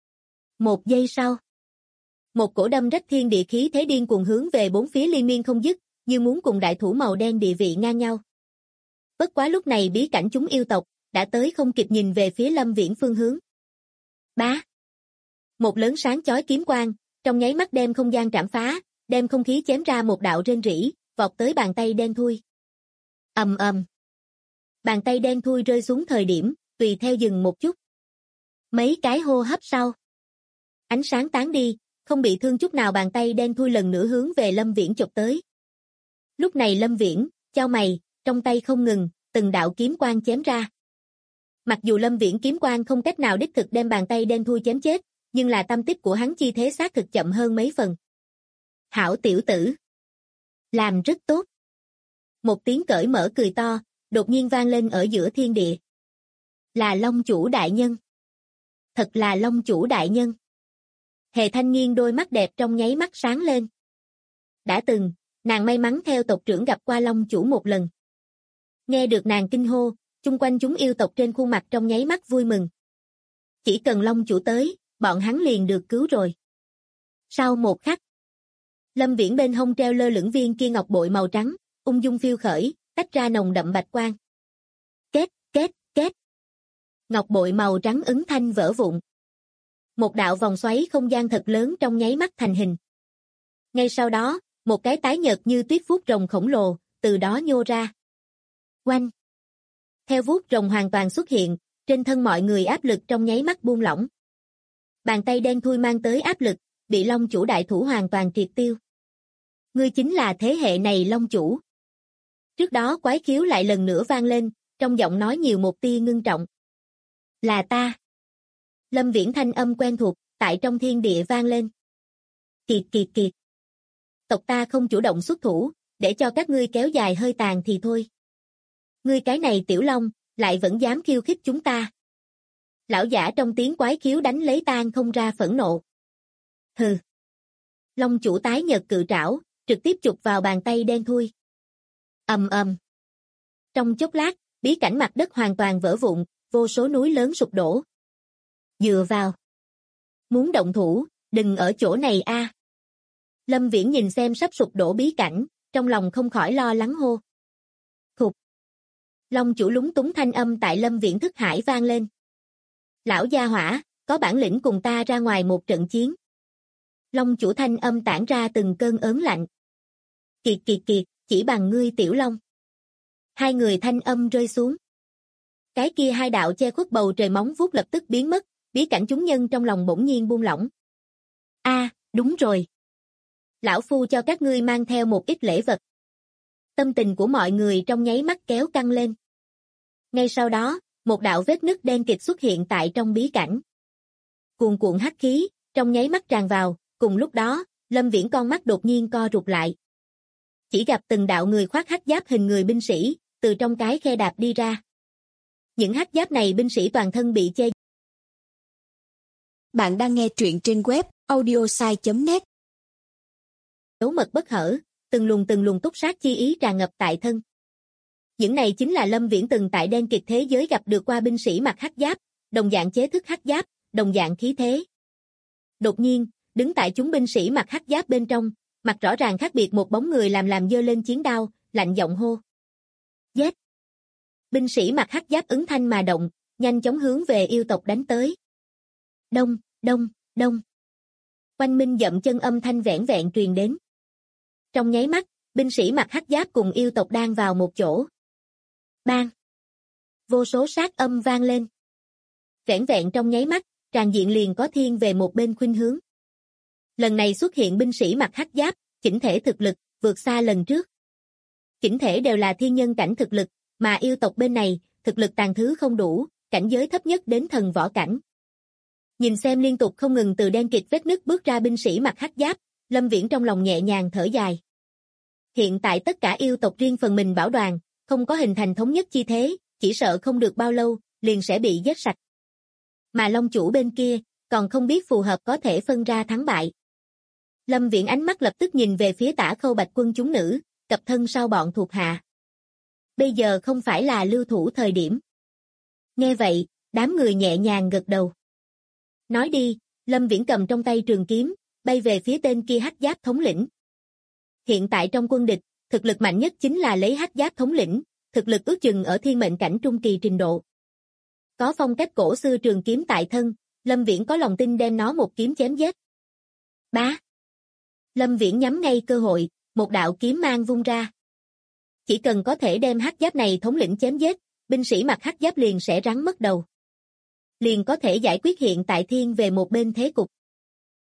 Một giây sau, một cổ đâm rách thiên địa khí thế điên cuồng hướng về bốn phía liên miên không dứt, như muốn cùng đại thủ màu đen địa vị ngang nhau. Bất quá lúc này bí cảnh chúng yêu tộc, đã tới không kịp nhìn về phía Lâm Viễn phương hướng. Bá! Một lớn sáng chói kiếm quang, trong nháy mắt đem không gian trảm phá, đem không khí chém ra một đạo rên rỉ, vọt tới bàn tay đen thui. Ầm ầm. Bàn tay đen thui rơi xuống thời điểm, tùy theo dừng một chút. Mấy cái hô hấp sau. Ánh sáng tán đi, không bị thương chút nào, bàn tay đen thui lần nữa hướng về Lâm Viễn chộp tới. Lúc này Lâm Viễn, chau mày, trong tay không ngừng, từng đạo kiếm quang chém ra. Mặc dù Lâm Viễn kiếm quang không cách nào đích thực đem bàn tay đen thui chém chết, nhưng là tâm tích của hắn chi thế xác thực chậm hơn mấy phần. Hảo tiểu tử! Làm rất tốt! Một tiếng cởi mở cười to, đột nhiên vang lên ở giữa thiên địa. Là Long chủ đại nhân! Thật là Long chủ đại nhân! Hề Thanh Nghiên đôi mắt đẹp trong nháy mắt sáng lên. Đã từng, nàng may mắn theo tộc trưởng gặp qua Long chủ một lần. Nghe được nàng kinh hô, chung quanh chúng yêu tộc trên khuôn mặt trong nháy mắt vui mừng. Chỉ cần Long chủ tới, bọn hắn liền được cứu rồi. Sau một khắc, Lâm Viễn bên hông treo lơ lửng viên kia ngọc bội màu trắng, ung dung phiêu khởi, tách ra nồng đậm bạch quang. Kết, kết, kết. Ngọc bội màu trắng ứng thanh vỡ vụn. Một đạo vòng xoáy không gian thật lớn trong nháy mắt thành hình. Ngay sau đó, một cái tái nhợt như tuyết vuốt rồng khổng lồ, từ đó nhô ra. Oanh! Theo vuốt rồng hoàn toàn xuất hiện, trên thân mọi người áp lực trong nháy mắt buông lỏng. Bàn tay đen thui mang tới áp lực, bị Long chủ đại thủ hoàn toàn triệt tiêu. Ngươi chính là thế hệ này Long chủ. Trước đó quái khiếu lại lần nữa vang lên, trong giọng nói nhiều một tia ngưng trọng. Là ta. Lâm Viễn thanh âm quen thuộc, tại trong thiên địa vang lên. Kiệt kiệt kiệt. Tộc ta không chủ động xuất thủ, để cho các ngươi kéo dài hơi tàn thì thôi. Ngươi cái này tiểu long, lại vẫn dám khiêu khích chúng ta. Lão giả trong tiếng quái khiếu đánh lấy tan không ra phẫn nộ. Hừ. Long chủ tái nhợt cự trảo, trực tiếp chụp vào bàn tay đen thui. Ầm ầm. Trong chốc lát, bí cảnh mặt đất hoàn toàn vỡ vụn, vô số núi lớn sụp đổ. Dựa vào. Muốn động thủ, đừng ở chỗ này a. Lâm Viễn nhìn xem sắp sụp đổ bí cảnh, trong lòng không khỏi lo lắng hô. Khục. Long chủ lúng túng thanh âm tại Lâm Viễn thức hải vang lên. Lão gia hỏa, có bản lĩnh cùng ta ra ngoài một trận chiến. Long chủ thanh âm tản ra từng cơn ớn lạnh. Kiệt kiệt kiệt, chỉ bằng ngươi tiểu long. Hai người thanh âm rơi xuống. Cái kia hai đạo che khuất bầu trời móng vuốt lập tức biến mất, bí cảnh chúng nhân trong lòng bỗng nhiên buông lỏng. A, đúng rồi. Lão phu cho các ngươi mang theo một ít lễ vật. Tâm tình của mọi người trong nháy mắt kéo căng lên. Ngay sau đó, một đạo vết nứt đen kịt xuất hiện tại trong bí cảnh. Cuồn cuộn hắc khí, trong nháy mắt tràn vào, cùng lúc đó, Lâm Viễn con mắt đột nhiên co rụt lại. Chỉ gặp từng đạo người khoác hắc giáp hình người binh sĩ, từ trong cái khe đạp đi ra. Những hắc giáp này binh sĩ toàn thân bị che.
Bạn đang nghe truyện trên web audiosai.net.
Dấu mật bất hở, từng luồng túc sát chi ý tràn ngập tại thân. Những này chính là Lâm Viễn từng tại đen kịch thế giới gặp được qua binh sĩ mặc hắc giáp, đồng dạng chế thức hắc giáp, đồng dạng khí thế. Đột nhiên, đứng tại chúng binh sĩ mặc hắc giáp bên trong, mặt rõ ràng khác biệt một bóng người làm giơ lên chiến đao, lạnh giọng hô. Giết! Binh sĩ mặc hắc giáp ứng thanh mà động, nhanh chóng hướng về yêu tộc đánh tới. Đông, đông, đông. Oanh minh dậm chân âm thanh vẻn vẹn truyền đến. Trong nháy mắt, binh sĩ mặc hắc giáp cùng yêu tộc đang vào một chỗ. Bang! Vô số sát âm vang lên. Vẻn vẹn trong nháy mắt, tràn diện liền có thiên về một bên khuynh hướng. Lần này xuất hiện binh sĩ mặc hắc giáp, chỉnh thể thực lực, vượt xa lần trước. Chỉnh thể đều là thiên nhân cảnh thực lực, mà yêu tộc bên này, thực lực tàn thứ không đủ, cảnh giới thấp nhất đến thần võ cảnh. Nhìn xem liên tục không ngừng từ đen kịt vết nứt bước ra binh sĩ mặc hắc giáp, Lâm Viễn trong lòng nhẹ nhàng thở dài. Hiện tại tất cả yêu tộc riêng phần mình bảo đoàn, không có hình thành thống nhất chi thế, chỉ sợ không được bao lâu, liền sẽ bị giết sạch. Mà Long chủ bên kia, còn không biết phù hợp có thể phân ra thắng bại. Lâm Viễn ánh mắt lập tức nhìn về phía Tả Khâu Bạch quân chúng nữ, cặp thân sau bọn thuộc hạ. Bây giờ không phải là lưu thủ thời điểm. Nghe vậy, đám người nhẹ nhàng gật đầu. Nói đi, Lâm Viễn cầm trong tay trường kiếm, bay về phía tên kia hắc giáp thống lĩnh. Hiện tại trong quân địch, thực lực mạnh nhất chính là lấy hắc giáp thống lĩnh, thực lực ước chừng ở thiên mệnh cảnh trung kỳ trình độ. Có phong cách cổ xưa trường kiếm tại thân, Lâm Viễn có lòng tin đem nó một kiếm chém giết. Bá! Lâm Viễn nhắm ngay cơ hội, một đạo kiếm mang vung ra. Chỉ cần có thể đem hắc giáp này thống lĩnh chém giết, binh sĩ mặc hắc giáp liền sẽ rắn mất đầu. Liền có thể giải quyết hiện tại thiên về một bên thế cục.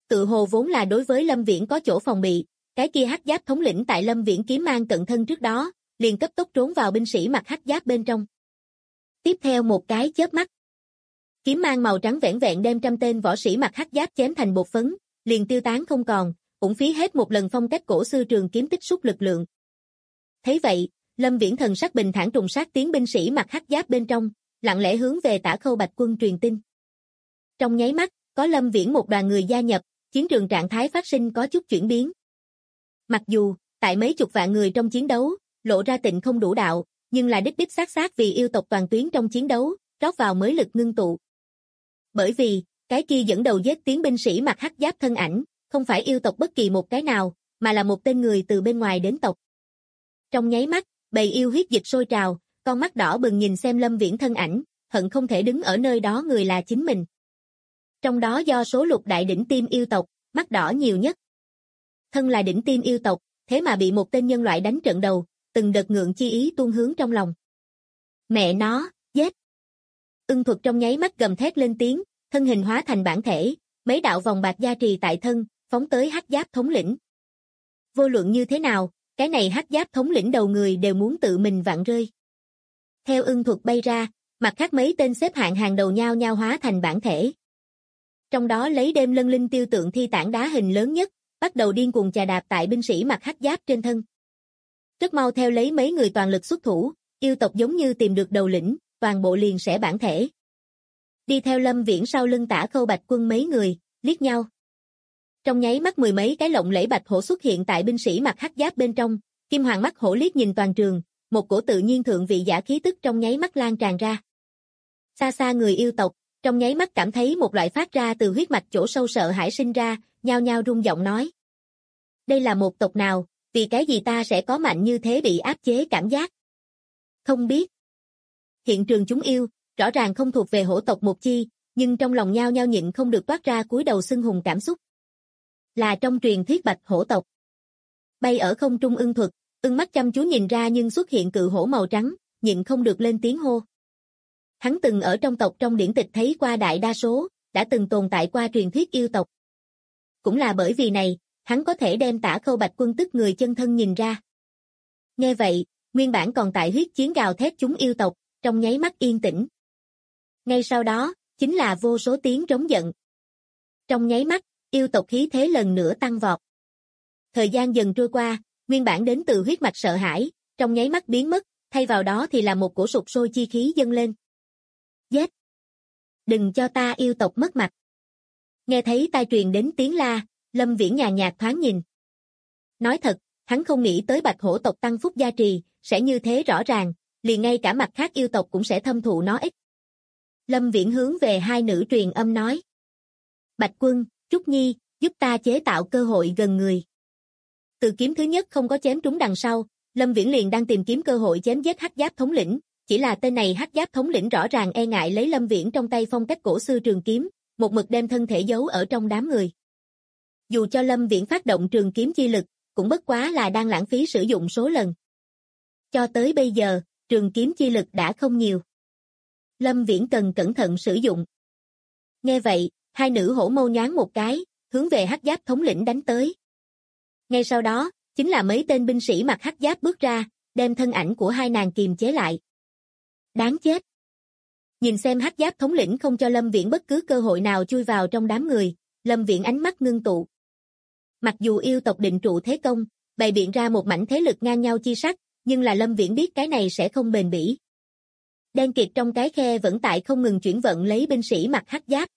Tự hồ vốn là đối với Lâm Viễn có chỗ phòng bị, cái kia hắc giáp thống lĩnh tại Lâm Viễn kiếm mang cận thân trước đó, liền cấp tốc trốn vào binh sĩ mặc hắc giáp bên trong. Tiếp theo một cái chớp mắt, kiếm mang màu trắng vẻn vẹn đem trăm tên võ sĩ mặc hắc giáp chém thành bột phấn, liền tiêu tán không còn, cũng phí hết một lần phong cách cổ xưa trường kiếm tích xúc lực lượng. Thấy vậy, Lâm Viễn thần sắc bình thản trùng sát tiến binh sĩ mặc hắc giáp bên trong, lặng lẽ hướng về Tả Khâu Bạch Quân truyền tin. Trong nháy mắt, có Lâm Viễn một đoàn người gia nhập, chiến trường trạng thái phát sinh có chút chuyển biến. Mặc dù, tại mấy chục vạn người trong chiến đấu, lộ ra tịnh không đủ đạo, nhưng là đích xác vì yêu tộc toàn tuyến trong chiến đấu, rót vào mới lực ngưng tụ. Bởi vì, cái kia dẫn đầu giết tiến binh sĩ mặc hắc giáp thân ảnh, không phải yêu tộc bất kỳ một cái nào, mà là một tên người từ bên ngoài đến tộc. Trong nháy mắt, bầy yêu huyết dịch sôi trào, con mắt đỏ bừng nhìn xem Lâm Viễn thân ảnh, hận không thể đứng ở nơi đó người là chính mình. Trong đó do số lục đại đỉnh tiêm yêu tộc, mắt đỏ nhiều nhất. Thân là đỉnh tiêm yêu tộc, thế mà bị một tên nhân loại đánh trận đầu, từng đợt ngượng chi ý tuôn hướng trong lòng. Mẹ nó, giết! Ưng Thuật trong nháy mắt gầm thét lên tiếng, thân hình hóa thành bản thể, mấy đạo vòng bạc gia trì tại thân, phóng tới hắc giáp thống lĩnh. Vô luận như thế nào, cái này hắc giáp thống lĩnh đầu người đều muốn tự mình vặn rơi. Theo Ưng Thuật bay ra, mặt khác mấy tên xếp hạng hàng đầu nhao nhao hóa thành bản thể. Trong đó lấy đêm lân linh tiêu tượng thi tảng đá hình lớn nhất, bắt đầu điên cuồng chà đạp tại binh sĩ mặc hắc giáp trên thân. Rất mau theo lấy mấy người toàn lực xuất thủ, yêu tộc giống như tìm được đầu lĩnh, toàn bộ liền sẽ bản thể. Đi theo Lâm Viễn sau lưng Tả Khâu Bạch Quân mấy người, liếc nhau. Trong nháy mắt mười mấy cái lộng lẫy bạch hổ xuất hiện tại binh sĩ mặc hắc giáp bên trong, kim hoàng mắt hổ liếc nhìn toàn trường, một cổ tự nhiên thượng vị giả khí tức trong nháy mắt lan tràn ra. Xa xa người yêu tộc, trong nháy mắt cảm thấy một loại phát ra từ huyết mạch chỗ sâu sợ hãi sinh ra, nhao nhao rung giọng nói. Đây là một tộc nào, vì cái gì ta sẽ có mạnh như thế bị áp chế cảm giác? Không biết. Hiện trường chúng yêu, rõ ràng không thuộc về hổ tộc một chi, nhưng trong lòng nhao nhao nhịn không được toát ra cúi đầu xưng hùng cảm xúc. Là trong truyền thuyết bạch hổ tộc. Bay ở không trung Ưng Thuật, ưng mắt chăm chú nhìn ra nhưng xuất hiện cự hổ màu trắng, nhịn không được lên tiếng hô. Hắn từng ở trong tộc trong điển tịch thấy qua đại đa số, đã từng tồn tại qua truyền thuyết yêu tộc. Cũng là bởi vì này, hắn có thể đem Tả Khâu Bạch Quân tức người chân thân nhìn ra. Nghe vậy, nguyên bản còn tại huyết chiến gào thét chúng yêu tộc, trong nháy mắt yên tĩnh. Ngay sau đó, chính là vô số tiếng trống giận. Trong nháy mắt, yêu tộc khí thế lần nữa tăng vọt. Thời gian dần trôi qua, nguyên bản đến từ huyết mạch sợ hãi, trong nháy mắt biến mất, thay vào đó thì là một cổ sục sôi chi khí dâng lên. Giết! Đừng cho ta yêu tộc mất mặt. Nghe thấy tai truyền đến tiếng la, Lâm Viễn nhàn nhạt thoáng nhìn. Nói thật, hắn không nghĩ tới bạch hổ tộc tăng phúc gia trì, sẽ như thế rõ ràng, liền ngay cả mặt khác yêu tộc cũng sẽ thâm thụ nó ích. Lâm Viễn hướng về hai nữ truyền âm nói. Bạch Quân, Trúc Nhi, giúp ta chế tạo cơ hội gần người. Từ kiếm thứ nhất không có chém trúng đằng sau, Lâm Viễn liền đang tìm kiếm cơ hội chém giết hắc giáp thống lĩnh, chỉ là tên này hắc giáp thống lĩnh rõ ràng e ngại lấy Lâm Viễn trong tay phong cách cổ xưa trường kiếm, một mực đem thân thể giấu ở trong đám người. Dù cho Lâm Viễn phát động trường kiếm chi lực, cũng bất quá là đang lãng phí sử dụng số lần. Cho tới bây giờ, trường kiếm chi lực đã không nhiều. Lâm Viễn cần cẩn thận sử dụng. Nghe vậy, hai nữ hổ mâu nhoáng một cái, hướng về hắc giáp thống lĩnh đánh tới. Ngay sau đó, chính là mấy tên binh sĩ mặc hắc giáp bước ra, đem thân ảnh của hai nàng kiềm chế lại. Đáng chết! Nhìn xem hắc giáp thống lĩnh không cho Lâm Viễn bất cứ cơ hội nào chui vào trong đám người, Lâm Viễn ánh mắt ngưng tụ. Mặc dù yêu tộc định trụ thế công, bày biện ra một mảnh thế lực ngang nhau chi sắc, nhưng là Lâm Viễn biết cái này sẽ không bền bỉ. Đen kịt trong cái khe vẫn tại không ngừng chuyển vận lấy binh sĩ mặc hắc giáp.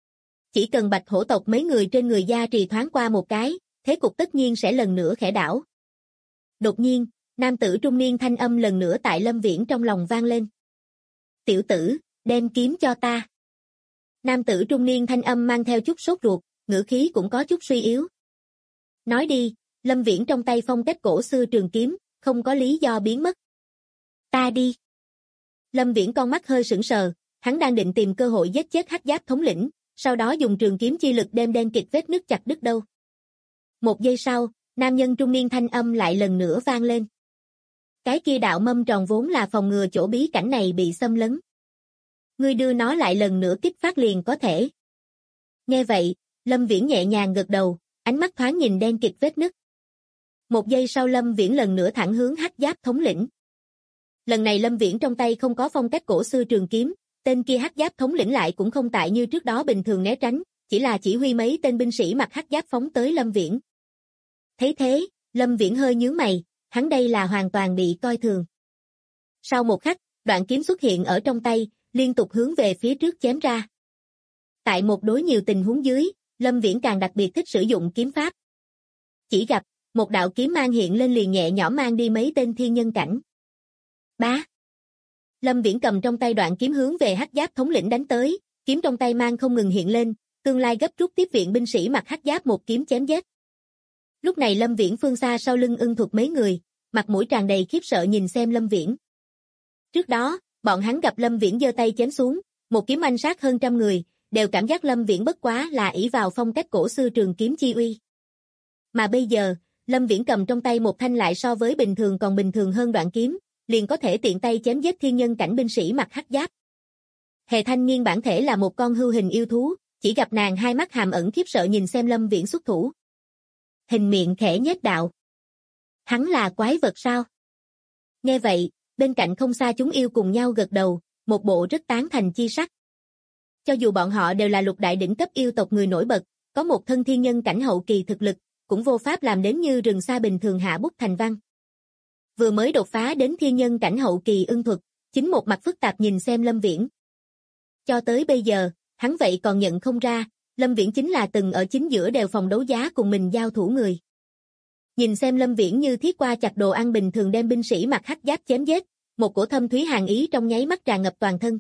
Chỉ cần bạch hổ tộc mấy người trên người gia trì thoáng qua một cái, thế cục tất nhiên sẽ lần nữa khẽ đảo. Đột nhiên, nam tử trung niên thanh âm lần nữa tại Lâm Viễn trong lòng vang lên. Tiểu tử, đem kiếm cho ta. Nam tử trung niên thanh âm mang theo chút sốt ruột, ngữ khí cũng có chút suy yếu. Nói đi, Lâm Viễn trong tay phong cách cổ xưa trường kiếm, không có lý do biến mất. Ta đi. Lâm Viễn con mắt hơi sững sờ, hắn đang định tìm cơ hội giết chết hắc giáp thống lĩnh, sau đó dùng trường kiếm chi lực đem đen kịt vết nứt chặt đứt đâu. Một giây sau, nam nhân trung niên thanh âm lại lần nữa vang lên. Cái kia đạo mâm tròn vốn là phòng ngừa chỗ bí cảnh này bị xâm lấn. Ngươi đưa nó lại lần nữa kích phát liền có thể. Nghe vậy, Lâm Viễn nhẹ nhàng gật đầu, ánh mắt thoáng nhìn đen kịt vết nứt. Một giây sau Lâm Viễn lần nữa thẳng hướng Hắc Giáp thống lĩnh. Lần này Lâm Viễn trong tay không có phong cách cổ xưa trường kiếm, tên kia Hắc Giáp thống lĩnh lại cũng không tại như trước đó bình thường né tránh, chỉ là chỉ huy mấy tên binh sĩ mặc hắc giáp phóng tới Lâm Viễn. Thấy thế, Lâm Viễn hơi nhướng mày, hắn đây là hoàn toàn bị coi thường. Sau một khắc, đoạn kiếm xuất hiện ở trong tay, liên tục hướng về phía trước chém ra. Tại một đối nhiều tình huống dưới, Lâm Viễn càng đặc biệt thích sử dụng kiếm pháp. Chỉ gặp, một đạo kiếm mang hiện lên liền nhẹ nhõm mang đi mấy tên thiên nhân cảnh. Bá! Lâm Viễn cầm trong tay đoạn kiếm hướng về Hắc Giáp thống lĩnh đánh tới, kiếm trong tay mang không ngừng hiện lên, tương lai gấp rút tiếp viện binh sĩ mặc hắc giáp một kiếm chém giết. Lúc này Lâm Viễn phương xa sau lưng Ưng Thuật mấy người, mặt mũi tràn đầy khiếp sợ nhìn xem Lâm Viễn. Trước đó, bọn hắn gặp Lâm Viễn giơ tay chém xuống, một kiếm anh sát hơn trăm người, đều cảm giác Lâm Viễn bất quá là ỷ vào phong cách cổ xưa trường kiếm chi uy. Mà bây giờ, Lâm Viễn cầm trong tay một thanh lại so với bình thường còn bình thường hơn đoạn kiếm, liền có thể tiện tay chém giết thiên nhân cảnh binh sĩ mặc hắc giáp. Hề Thanh Nghiên bản thể là một con hưu hình yêu thú, chỉ gặp nàng hai mắt hàm ẩn khiếp sợ nhìn xem Lâm Viễn xuất thủ. Hình miệng khẽ nhếch đạo. Hắn là quái vật sao? Nghe vậy, bên cạnh không xa chúng yêu cùng nhau gật đầu, một bộ rất tán thành chi sắc. Cho dù bọn họ đều là lục đại đỉnh cấp yêu tộc người nổi bật, có một thân thiên nhân cảnh hậu kỳ thực lực, cũng vô pháp làm đến như rừng xa bình thường hạ bút thành văn. Vừa mới đột phá đến thiên nhân cảnh hậu kỳ Ưng Thuật, chính một mặt phức tạp nhìn xem Lâm Viễn. Cho tới bây giờ, hắn vậy còn nhận không ra, Lâm Viễn chính là từng ở chính giữa đều phòng đấu giá cùng mình giao thủ người. Nhìn xem Lâm Viễn như thiết qua chặt đồ ăn bình thường đem binh sĩ mặc hắc giáp chém giết, một cổ thâm thúy hàn ý trong nháy mắt tràn ngập toàn thân.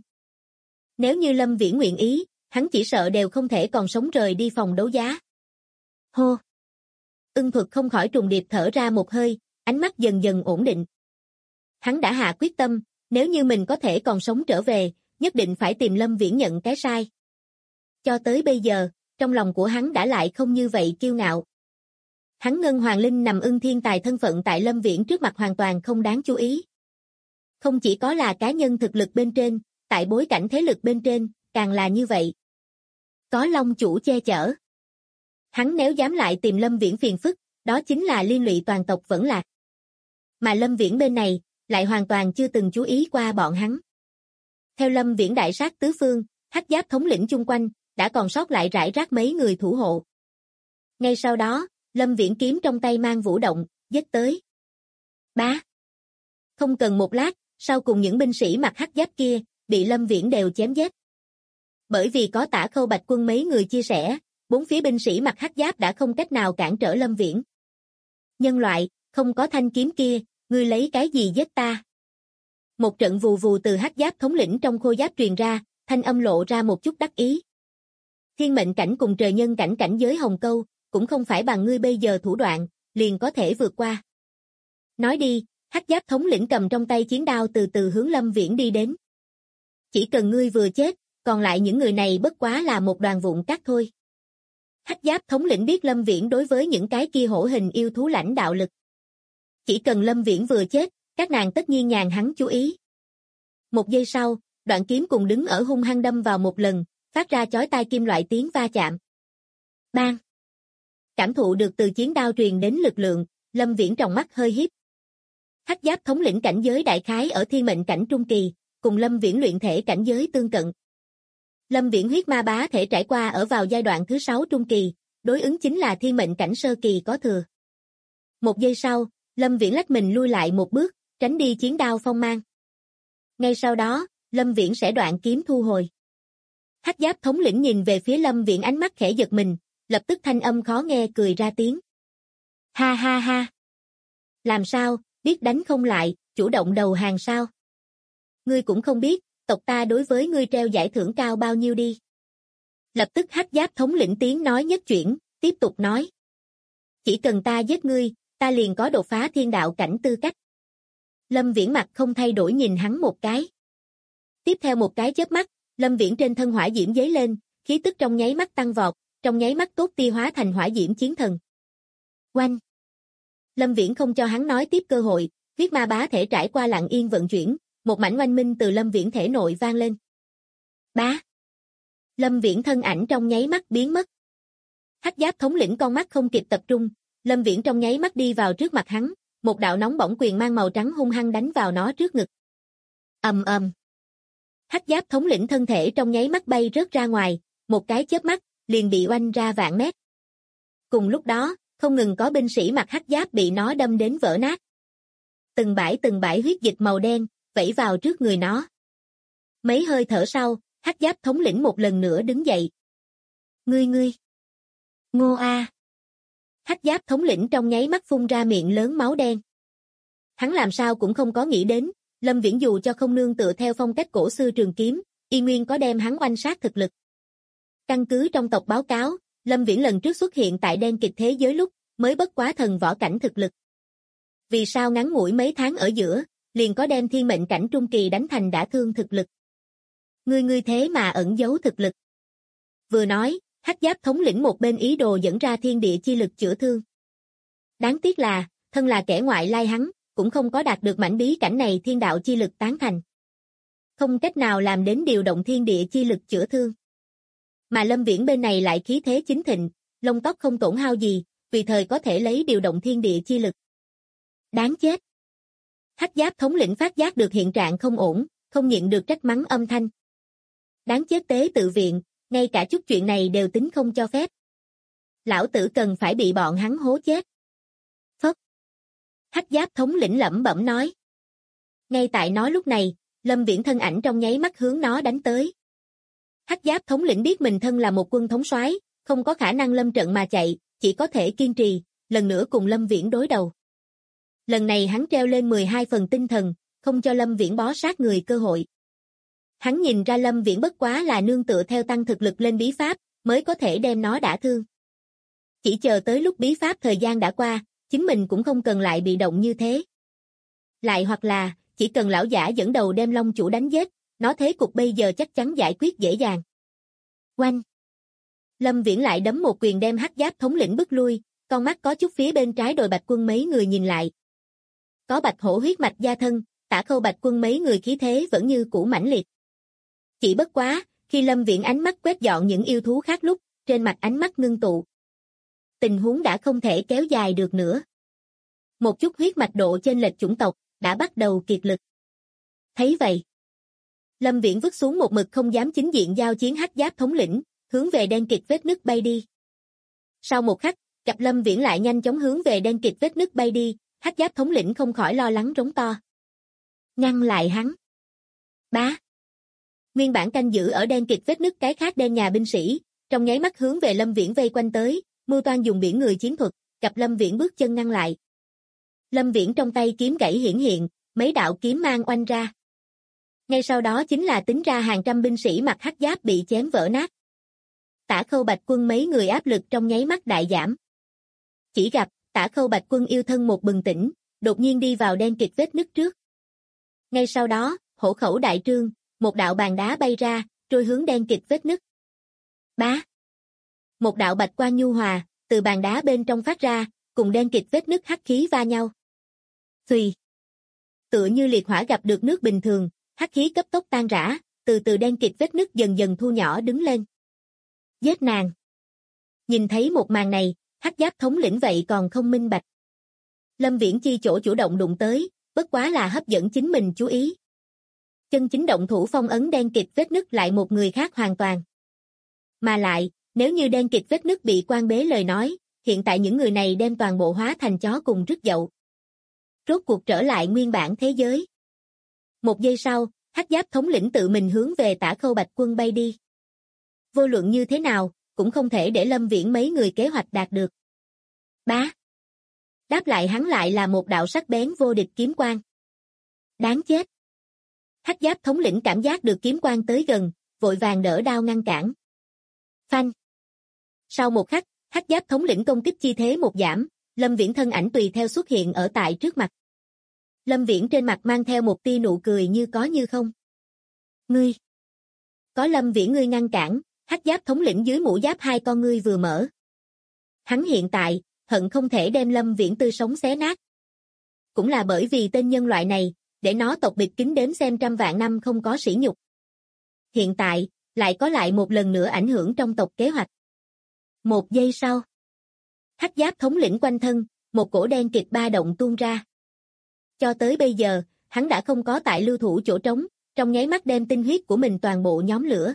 Nếu như Lâm Viễn nguyện ý, hắn chỉ sợ đều không thể còn sống rời đi phòng đấu giá. Hô! Ưng Thuật không khỏi trùng điệp thở ra một hơi, ánh mắt dần dần ổn định. Hắn đã hạ quyết tâm, nếu như mình có thể còn sống trở về, nhất định phải tìm Lâm Viễn nhận cái sai. Cho tới bây giờ, trong lòng của hắn đã lại không như vậy kiêu ngạo. Hắn Ngân Hoàng Linh nằm ưng thiên tài thân phận tại Lâm Viễn trước mặt hoàn toàn không đáng chú ý. Không chỉ có là cá nhân thực lực bên trên, tại bối cảnh thế lực bên trên, càng là như vậy. Có Long chủ che chở. Hắn nếu dám lại tìm Lâm Viễn phiền phức, đó chính là liên lụy toàn tộc vẫn lạc. Mà Lâm Viễn bên này, lại hoàn toàn chưa từng chú ý qua bọn hắn. Theo Lâm Viễn đại sát tứ phương, hắc giáp thống lĩnh chung quanh, đã còn sót lại rải rác mấy người thủ hộ. Ngay sau đó, Lâm Viễn kiếm trong tay mang vũ động, giết tới. Bá! Không cần một lát, sau cùng những binh sĩ mặc hắc giáp kia, bị Lâm Viễn đều chém giết. Bởi vì có Tả Khâu Bạch Quân mấy người chia sẻ, bốn phía binh sĩ mặc hắc giáp đã không cách nào cản trở Lâm Viễn. Nhân loại, không có thanh kiếm kia, ngươi lấy cái gì giết ta? Một trận vù vù từ hắc giáp thống lĩnh trong khôi giáp truyền ra, thanh âm lộ ra một chút đắc ý. Thiên mệnh cảnh cùng trời nhân cảnh cảnh giới hồng câu, cũng không phải bằng ngươi bây giờ thủ đoạn, liền có thể vượt qua. Nói đi, hắc giáp thống lĩnh cầm trong tay chiến đao từ từ hướng Lâm Viễn đi đến. Chỉ cần ngươi vừa chết, còn lại những người này bất quá là một đoàn vụn cát thôi. Hắc giáp thống lĩnh biết Lâm Viễn đối với những cái kia hổ hình yêu thú lãnh đạo lực. Chỉ cần Lâm Viễn vừa chết, các nàng tất nhiên nhàn hắn chú ý. Một giây sau, đoạn kiếm cùng đứng ở hung hăng đâm vào một lần, phát ra chói tai kim loại tiếng va chạm. Bang! Cảm thụ được từ chiến đao truyền đến lực lượng, Lâm Viễn trong mắt hơi híp. Hắc giáp thống lĩnh cảnh giới đại khái ở thiên mệnh cảnh trung kỳ, cùng Lâm Viễn luyện thể cảnh giới tương cận. Lâm Viễn huyết ma bá thể trải qua ở vào giai đoạn thứ 6 trung kỳ, đối ứng chính là thiên mệnh cảnh sơ kỳ có thừa. Một giây sau, Lâm Viễn lách mình lui lại một bước, tránh đi chiến đao phong mang. Ngay sau đó, Lâm Viễn sẽ đoạn kiếm thu hồi. Hắc giáp thống lĩnh nhìn về phía Lâm Viễn ánh mắt khẽ giật mình, lập tức thanh âm khó nghe cười ra tiếng. Ha ha ha! Làm sao, biết đánh không lại, chủ động đầu hàng sao? Ngươi cũng không biết, tộc ta đối với ngươi treo giải thưởng cao bao nhiêu đi. Lập tức hắc giáp thống lĩnh tiếng nói nhất chuyển, tiếp tục nói. Chỉ cần ta giết ngươi, ta liền có đột phá thiên đạo cảnh tư cách. Lâm Viễn mặt không thay đổi nhìn hắn một cái. Tiếp theo một cái chớp mắt, Lâm Viễn trên thân hỏa diễm giấy lên, khí tức trong nháy mắt tăng vọt, trong nháy mắt tốt tia hóa thành hỏa diễm chiến thần. Oanh! Lâm Viễn không cho hắn nói tiếp cơ hội, huyết ma bá thể trải qua lặng yên vận chuyển, một mảnh oanh minh từ Lâm Viễn thể nội vang lên. Bá! Lâm Viễn thân ảnh trong nháy mắt biến mất. Hắc Giáp thống lĩnh con mắt không kịp tập trung, Lâm Viễn trong nháy mắt đi vào trước mặt hắn, một đạo nóng bỏng quyền mang màu trắng hung hăng đánh vào nó trước ngực. Ầm ầm. Hắc Giáp thống lĩnh thân thể trong nháy mắt bay rớt ra ngoài, một cái chớp mắt, liền bị oanh ra vạn mét. Cùng lúc đó, không ngừng có binh sĩ mặc hắc giáp bị nó đâm đến vỡ nát. Từng bãi huyết dịch màu đen, vẩy vào trước người nó. Mấy hơi thở sau, hắc giáp thống lĩnh một lần nữa đứng dậy. Ngươi. Ngô A. Hắc giáp thống lĩnh trong nháy mắt phun ra miệng lớn máu đen. Hắn làm sao cũng không có nghĩ đến, Lâm Viễn dù cho không nương tựa theo phong cách cổ xưa trường kiếm, y nguyên có đem hắn oanh sát thực lực. Căn cứ trong tộc báo cáo, Lâm Viễn lần trước xuất hiện tại đen kịch thế giới lúc, mới bất quá thần võ cảnh thực lực. Vì sao ngắn ngủi mấy tháng ở giữa, liền có đem thiên mệnh cảnh trung kỳ đánh thành đả thương thực lực. Ngươi thế mà ẩn giấu thực lực. Vừa nói, hắc giáp thống lĩnh một bên ý đồ dẫn ra thiên địa chi lực chữa thương. Đáng tiếc là, thân là kẻ ngoại lai hắn, cũng không có đạt được mảnh bí cảnh này thiên đạo chi lực tán thành. Không cách nào làm đến điều động thiên địa chi lực chữa thương. Mà Lâm Viễn bên này lại khí thế chính thịnh, lông tóc không tổn hao gì, vì thời có thể lấy điều động thiên địa chi lực. Đáng chết! Hắc giáp thống lĩnh phát giác được hiện trạng không ổn, không nhịn được trách mắng âm thanh. Đáng chết tế tự viện, ngay cả chút chuyện này đều tính không cho phép. Lão tử cần phải bị bọn hắn hố chết. Phất! Hắc giáp thống lĩnh lẩm bẩm nói. Ngay tại nó lúc này, Lâm Viễn thân ảnh trong nháy mắt hướng nó đánh tới. Hắc giáp thống lĩnh biết mình thân là một quân thống soái, không có khả năng lâm trận mà chạy, chỉ có thể kiên trì, lần nữa cùng Lâm Viễn đối đầu. Lần này hắn treo lên 12 phần tinh thần, không cho Lâm Viễn bó sát người cơ hội. Hắn nhìn ra Lâm Viễn bất quá là nương tựa theo tăng thực lực lên bí pháp, mới có thể đem nó đả thương. Chỉ chờ tới lúc bí pháp thời gian đã qua, chính mình cũng không cần lại bị động như thế. Lại hoặc là, chỉ cần lão giả dẫn đầu đem Long chủ đánh giết, nó thế cục bây giờ chắc chắn giải quyết dễ dàng. Oanh! Lâm Viễn lại đấm một quyền đem hắc giáp thống lĩnh bức lui, con mắt có chút phía bên trái đồi Bạch Quân mấy người nhìn lại. Có Bạch Hổ huyết mạch gia thân, Tả Khâu Bạch Quân mấy người khí thế vẫn như cũ mãnh liệt. Chỉ bất quá, khi Lâm Viễn ánh mắt quét dọn những yêu thú khác lúc, trên mặt ánh mắt ngưng tụ. Tình huống đã không thể kéo dài được nữa. Một chút huyết mạch độ chênh lệch chủng tộc, đã bắt đầu kiệt lực. Thấy vậy, Lâm Viễn vứt xuống một mực không dám chính diện giao chiến hắc giáp thống lĩnh, hướng về đen kịt vết nứt bay đi. Sau một khắc, cặp Lâm Viễn lại nhanh chóng hướng về đen kịt vết nứt bay đi, hắc giáp thống lĩnh không khỏi lo lắng rống to. Ngăn lại hắn. Bá. Nguyên bản canh giữ ở đen kịt vết nứt cái khác đen nhà binh sĩ, trong nháy mắt hướng về Lâm Viễn vây quanh tới, mưu toan dùng biển người chiến thuật, cặp Lâm Viễn bước chân ngăn lại. Lâm Viễn trong tay kiếm gãy hiển hiện, mấy đạo kiếm mang oanh ra. Ngay sau đó chính là tính ra hàng trăm binh sĩ mặc hắc giáp bị chém vỡ nát. Tả Khâu Bạch Quân mấy người áp lực trong nháy mắt đại giảm. Chỉ gặp, Tả Khâu Bạch Quân yêu thân một bừng tỉnh, đột nhiên đi vào đen kịt vết nứt trước. Ngay sau đó, hổ khẩu đại trương, một đạo bàn đá bay ra, trôi hướng đen kịt vết nứt. Bá! Một đạo bạch quang nhu hòa, từ bàn đá bên trong phát ra, cùng đen kịt vết nứt hắc khí va nhau. Xùy! Tựa như liệt hỏa gặp được nước bình thường, hắc khí cấp tốc tan rã, từ từ đen kịt vết nứt dần dần thu nhỏ đứng lên. Giết nàng! Nhìn thấy một màn này, hắc giáp thống lĩnh vậy còn không minh bạch. Lâm Viễn chi chỗ chủ động đụng tới, bất quá là hấp dẫn chính mình chú ý. Chân chính động thủ phong ấn đen kịt vết nứt lại một người khác hoàn toàn. Mà lại, nếu như đen kịt vết nứt bị quan bế lời nói, hiện tại những người này đem toàn bộ hóa thành chó cùng rứt dậu. Rốt cuộc trở lại nguyên bản thế giới. Một giây sau, hắc giáp thống lĩnh tự mình hướng về Tả Khâu Bạch Quân bay đi. Vô luận như thế nào, cũng không thể để Lâm Viễn mấy người kế hoạch đạt được. Bá! Đáp lại hắn lại là một đạo sắc bén vô địch kiếm quang. Đáng chết! Hắc giáp thống lĩnh cảm giác được kiếm quang tới gần, vội vàng đỡ đao ngăn cản. Phanh! Sau một khắc, hắc giáp thống lĩnh công kích chi thế một giảm, Lâm Viễn thân ảnh tùy theo xuất hiện ở tại trước mặt. Lâm Viễn trên mặt mang theo một tia nụ cười như có như không. Ngươi! Có Lâm Viễn ngươi ngăn cản, hắc giáp thống lĩnh dưới mũ giáp hai con ngươi vừa mở. Hắn hiện tại, hận không thể đem Lâm Viễn tươi sống xé nát. Cũng là bởi vì tên nhân loại này, để nó tộc bịt kín đến xem trăm vạn năm không có sỉ nhục. Hiện tại, lại có lại một lần nữa ảnh hưởng trong tộc kế hoạch. Một giây sau, hắc giáp thống lĩnh quanh thân, một cổ đen kịt ba động tuôn ra. Cho tới bây giờ, hắn đã không có tại lưu thủ chỗ trống, trong nháy mắt đem tinh huyết của mình toàn bộ nhóm lửa.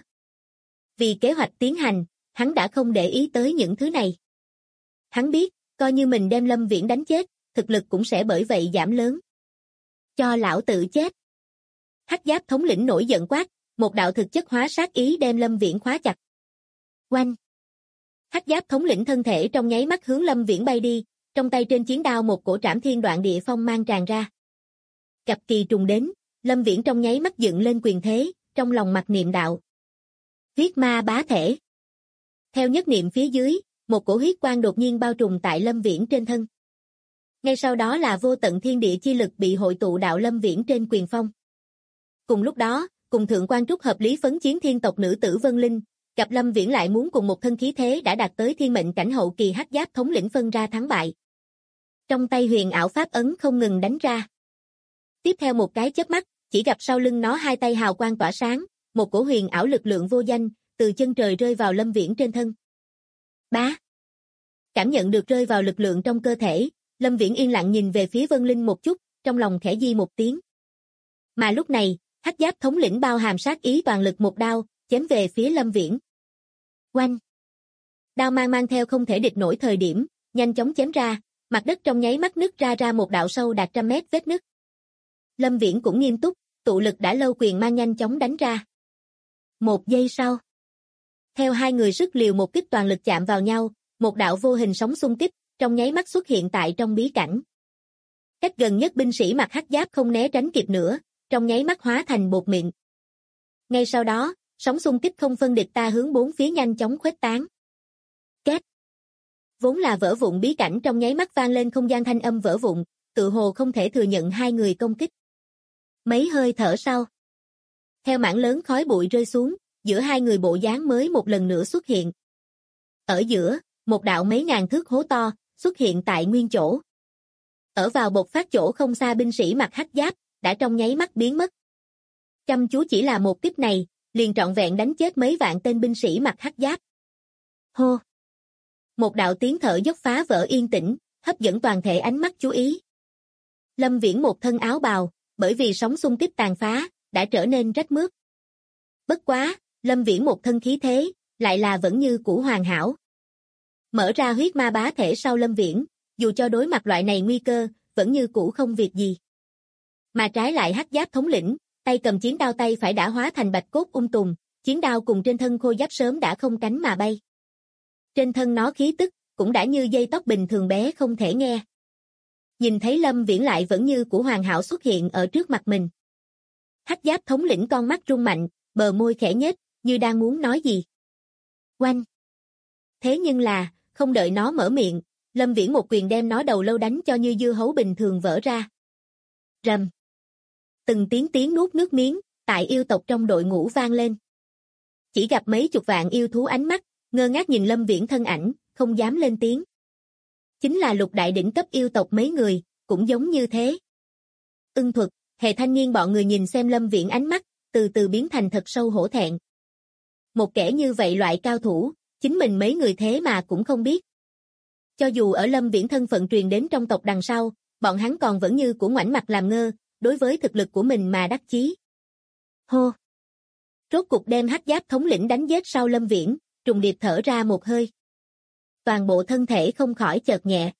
Vì kế hoạch tiến hành, hắn đã không để ý tới những thứ này. Hắn biết, coi như mình đem Lâm Viễn đánh chết, thực lực cũng sẽ bởi vậy giảm lớn. Cho lão tự chết. Hắc giáp thống lĩnh nổi giận quát, một đạo thực chất hóa sát ý đem Lâm Viễn khóa chặt. Oanh! Hắc giáp thống lĩnh thân thể trong nháy mắt hướng Lâm Viễn bay đi, trong tay trên chiến đao một cổ trảm thiên đoạn địa phong mang tràn ra. Cặp kỳ trùng đến, Lâm Viễn trong nháy mắt dựng lên quyền thế, trong lòng mặc niệm đạo. Huyết ma bá thể. Theo nhất niệm phía dưới, một cổ huyết quang đột nhiên bao trùm tại Lâm Viễn trên thân. Ngay sau đó là vô tận thiên địa chi lực bị hội tụ đạo Lâm Viễn trên quyền phong. Cùng lúc đó, cùng thượng quan trúc hợp lý phấn chiến thiên tộc nữ tử Vân Linh, gặp Lâm Viễn lại muốn cùng một thân khí thế đã đạt tới thiên mệnh cảnh hậu kỳ hắc giáp thống lĩnh phân ra thắng bại. Trong tay huyền ảo pháp ấn không ngừng đánh ra. Tiếp theo một cái chớp mắt, chỉ gặp sau lưng nó hai tay hào quang tỏa sáng, một cổ huyền ảo lực lượng vô danh, từ chân trời rơi vào Lâm Viễn trên thân. Bá! Cảm nhận được rơi vào lực lượng trong cơ thể, Lâm Viễn yên lặng nhìn về phía Vân Linh một chút, trong lòng khẽ di một tiếng. Mà lúc này, hắc giáp thống lĩnh bao hàm sát ý toàn lực một đao, chém về phía Lâm Viễn. Oanh! Đao mang theo không thể địch nổi thời điểm, nhanh chóng chém ra, mặt đất trong nháy mắt nứt ra một đạo sâu đạt 100 mét vết nứt. Lâm Viễn cũng nghiêm túc, tụ lực đã lâu quyền mang nhanh chóng đánh ra. Một giây sau, theo hai người sức liều một kích toàn lực chạm vào nhau, một đạo vô hình sóng xung kích, trong nháy mắt xuất hiện tại trong bí cảnh. Cách gần nhất binh sĩ mặc hắc giáp không né tránh kịp nữa, trong nháy mắt hóa thành bột mịn. Ngay sau đó, sóng xung kích không phân địch ta hướng bốn phía nhanh chóng khuếch tán. Két. Vốn là vỡ vụn bí cảnh trong nháy mắt vang lên không gian thanh âm vỡ vụn, tự hồ không thể thừa nhận hai người công kích. Mấy hơi thở sau, theo mảng lớn khói bụi rơi xuống, giữa hai người bộ dáng mới một lần nữa xuất hiện. Ở giữa, một đạo mấy ngàn thước hố to, xuất hiện tại nguyên chỗ. Ở vào bộc phát chỗ không xa binh sĩ mặc hắc giáp, đã trong nháy mắt biến mất. Chăm chú chỉ là một kích này, liền trọn vẹn đánh chết mấy vạn tên binh sĩ mặc hắc giáp. Hô! Một đạo tiếng thở dốc phá vỡ yên tĩnh, hấp dẫn toàn thể ánh mắt chú ý. Lâm Viễn một thân áo bào, bởi vì sóng xung kích tàn phá, đã trở nên rách mướp. Bất quá, Lâm Viễn một thân khí thế, lại là vẫn như cũ hoàn hảo. Mở ra huyết ma bá thể sau Lâm Viễn, dù cho đối mặt loại này nguy cơ, vẫn như cũ không việc gì. Mà trái lại hắc giáp thống lĩnh, tay cầm chiến đao tay phải đã hóa thành bạch cốt tùng, chiến đao cùng trên thân khôi giáp sớm đã không cánh mà bay. Trên thân nó khí tức, cũng đã như dây tóc bình thường bé không thể nghe. Nhìn thấy Lâm Viễn lại vẫn như cũ hoàn hảo xuất hiện ở trước mặt mình. Hắc giáp thống lĩnh con mắt rung mạnh, bờ môi khẽ nhếch, như đang muốn nói gì. Oanh! Thế nhưng là, không đợi nó mở miệng, Lâm Viễn một quyền đem nó đầu lâu đánh cho như dưa hấu bình thường vỡ ra. Rầm! Từng tiếng nuốt nước miếng, tại yêu tộc trong đội ngũ vang lên. Chỉ gặp mấy chục vạn yêu thú ánh mắt, ngơ ngác nhìn Lâm Viễn thân ảnh, không dám lên tiếng. Chính là lục đại đỉnh cấp yêu tộc mấy người, cũng giống như thế. Ưng Thuật, Hề Thanh Niên bọn người nhìn xem Lâm Viễn ánh mắt, từ từ biến thành thật sâu hổ thẹn. Một kẻ như vậy loại cao thủ, chính mình mấy người thế mà cũng không biết. Cho dù ở Lâm Viễn thân phận truyền đến trong tộc đằng sau, bọn hắn còn vẫn như của ngoảnh mặt làm ngơ, đối với thực lực của mình mà đắc chí. Hô! Rốt cục đem hắc giáp thống lĩnh đánh giết sau Lâm Viễn, trùng điệp thở ra một hơi. Toàn bộ thân thể không khỏi chợt nhẹ.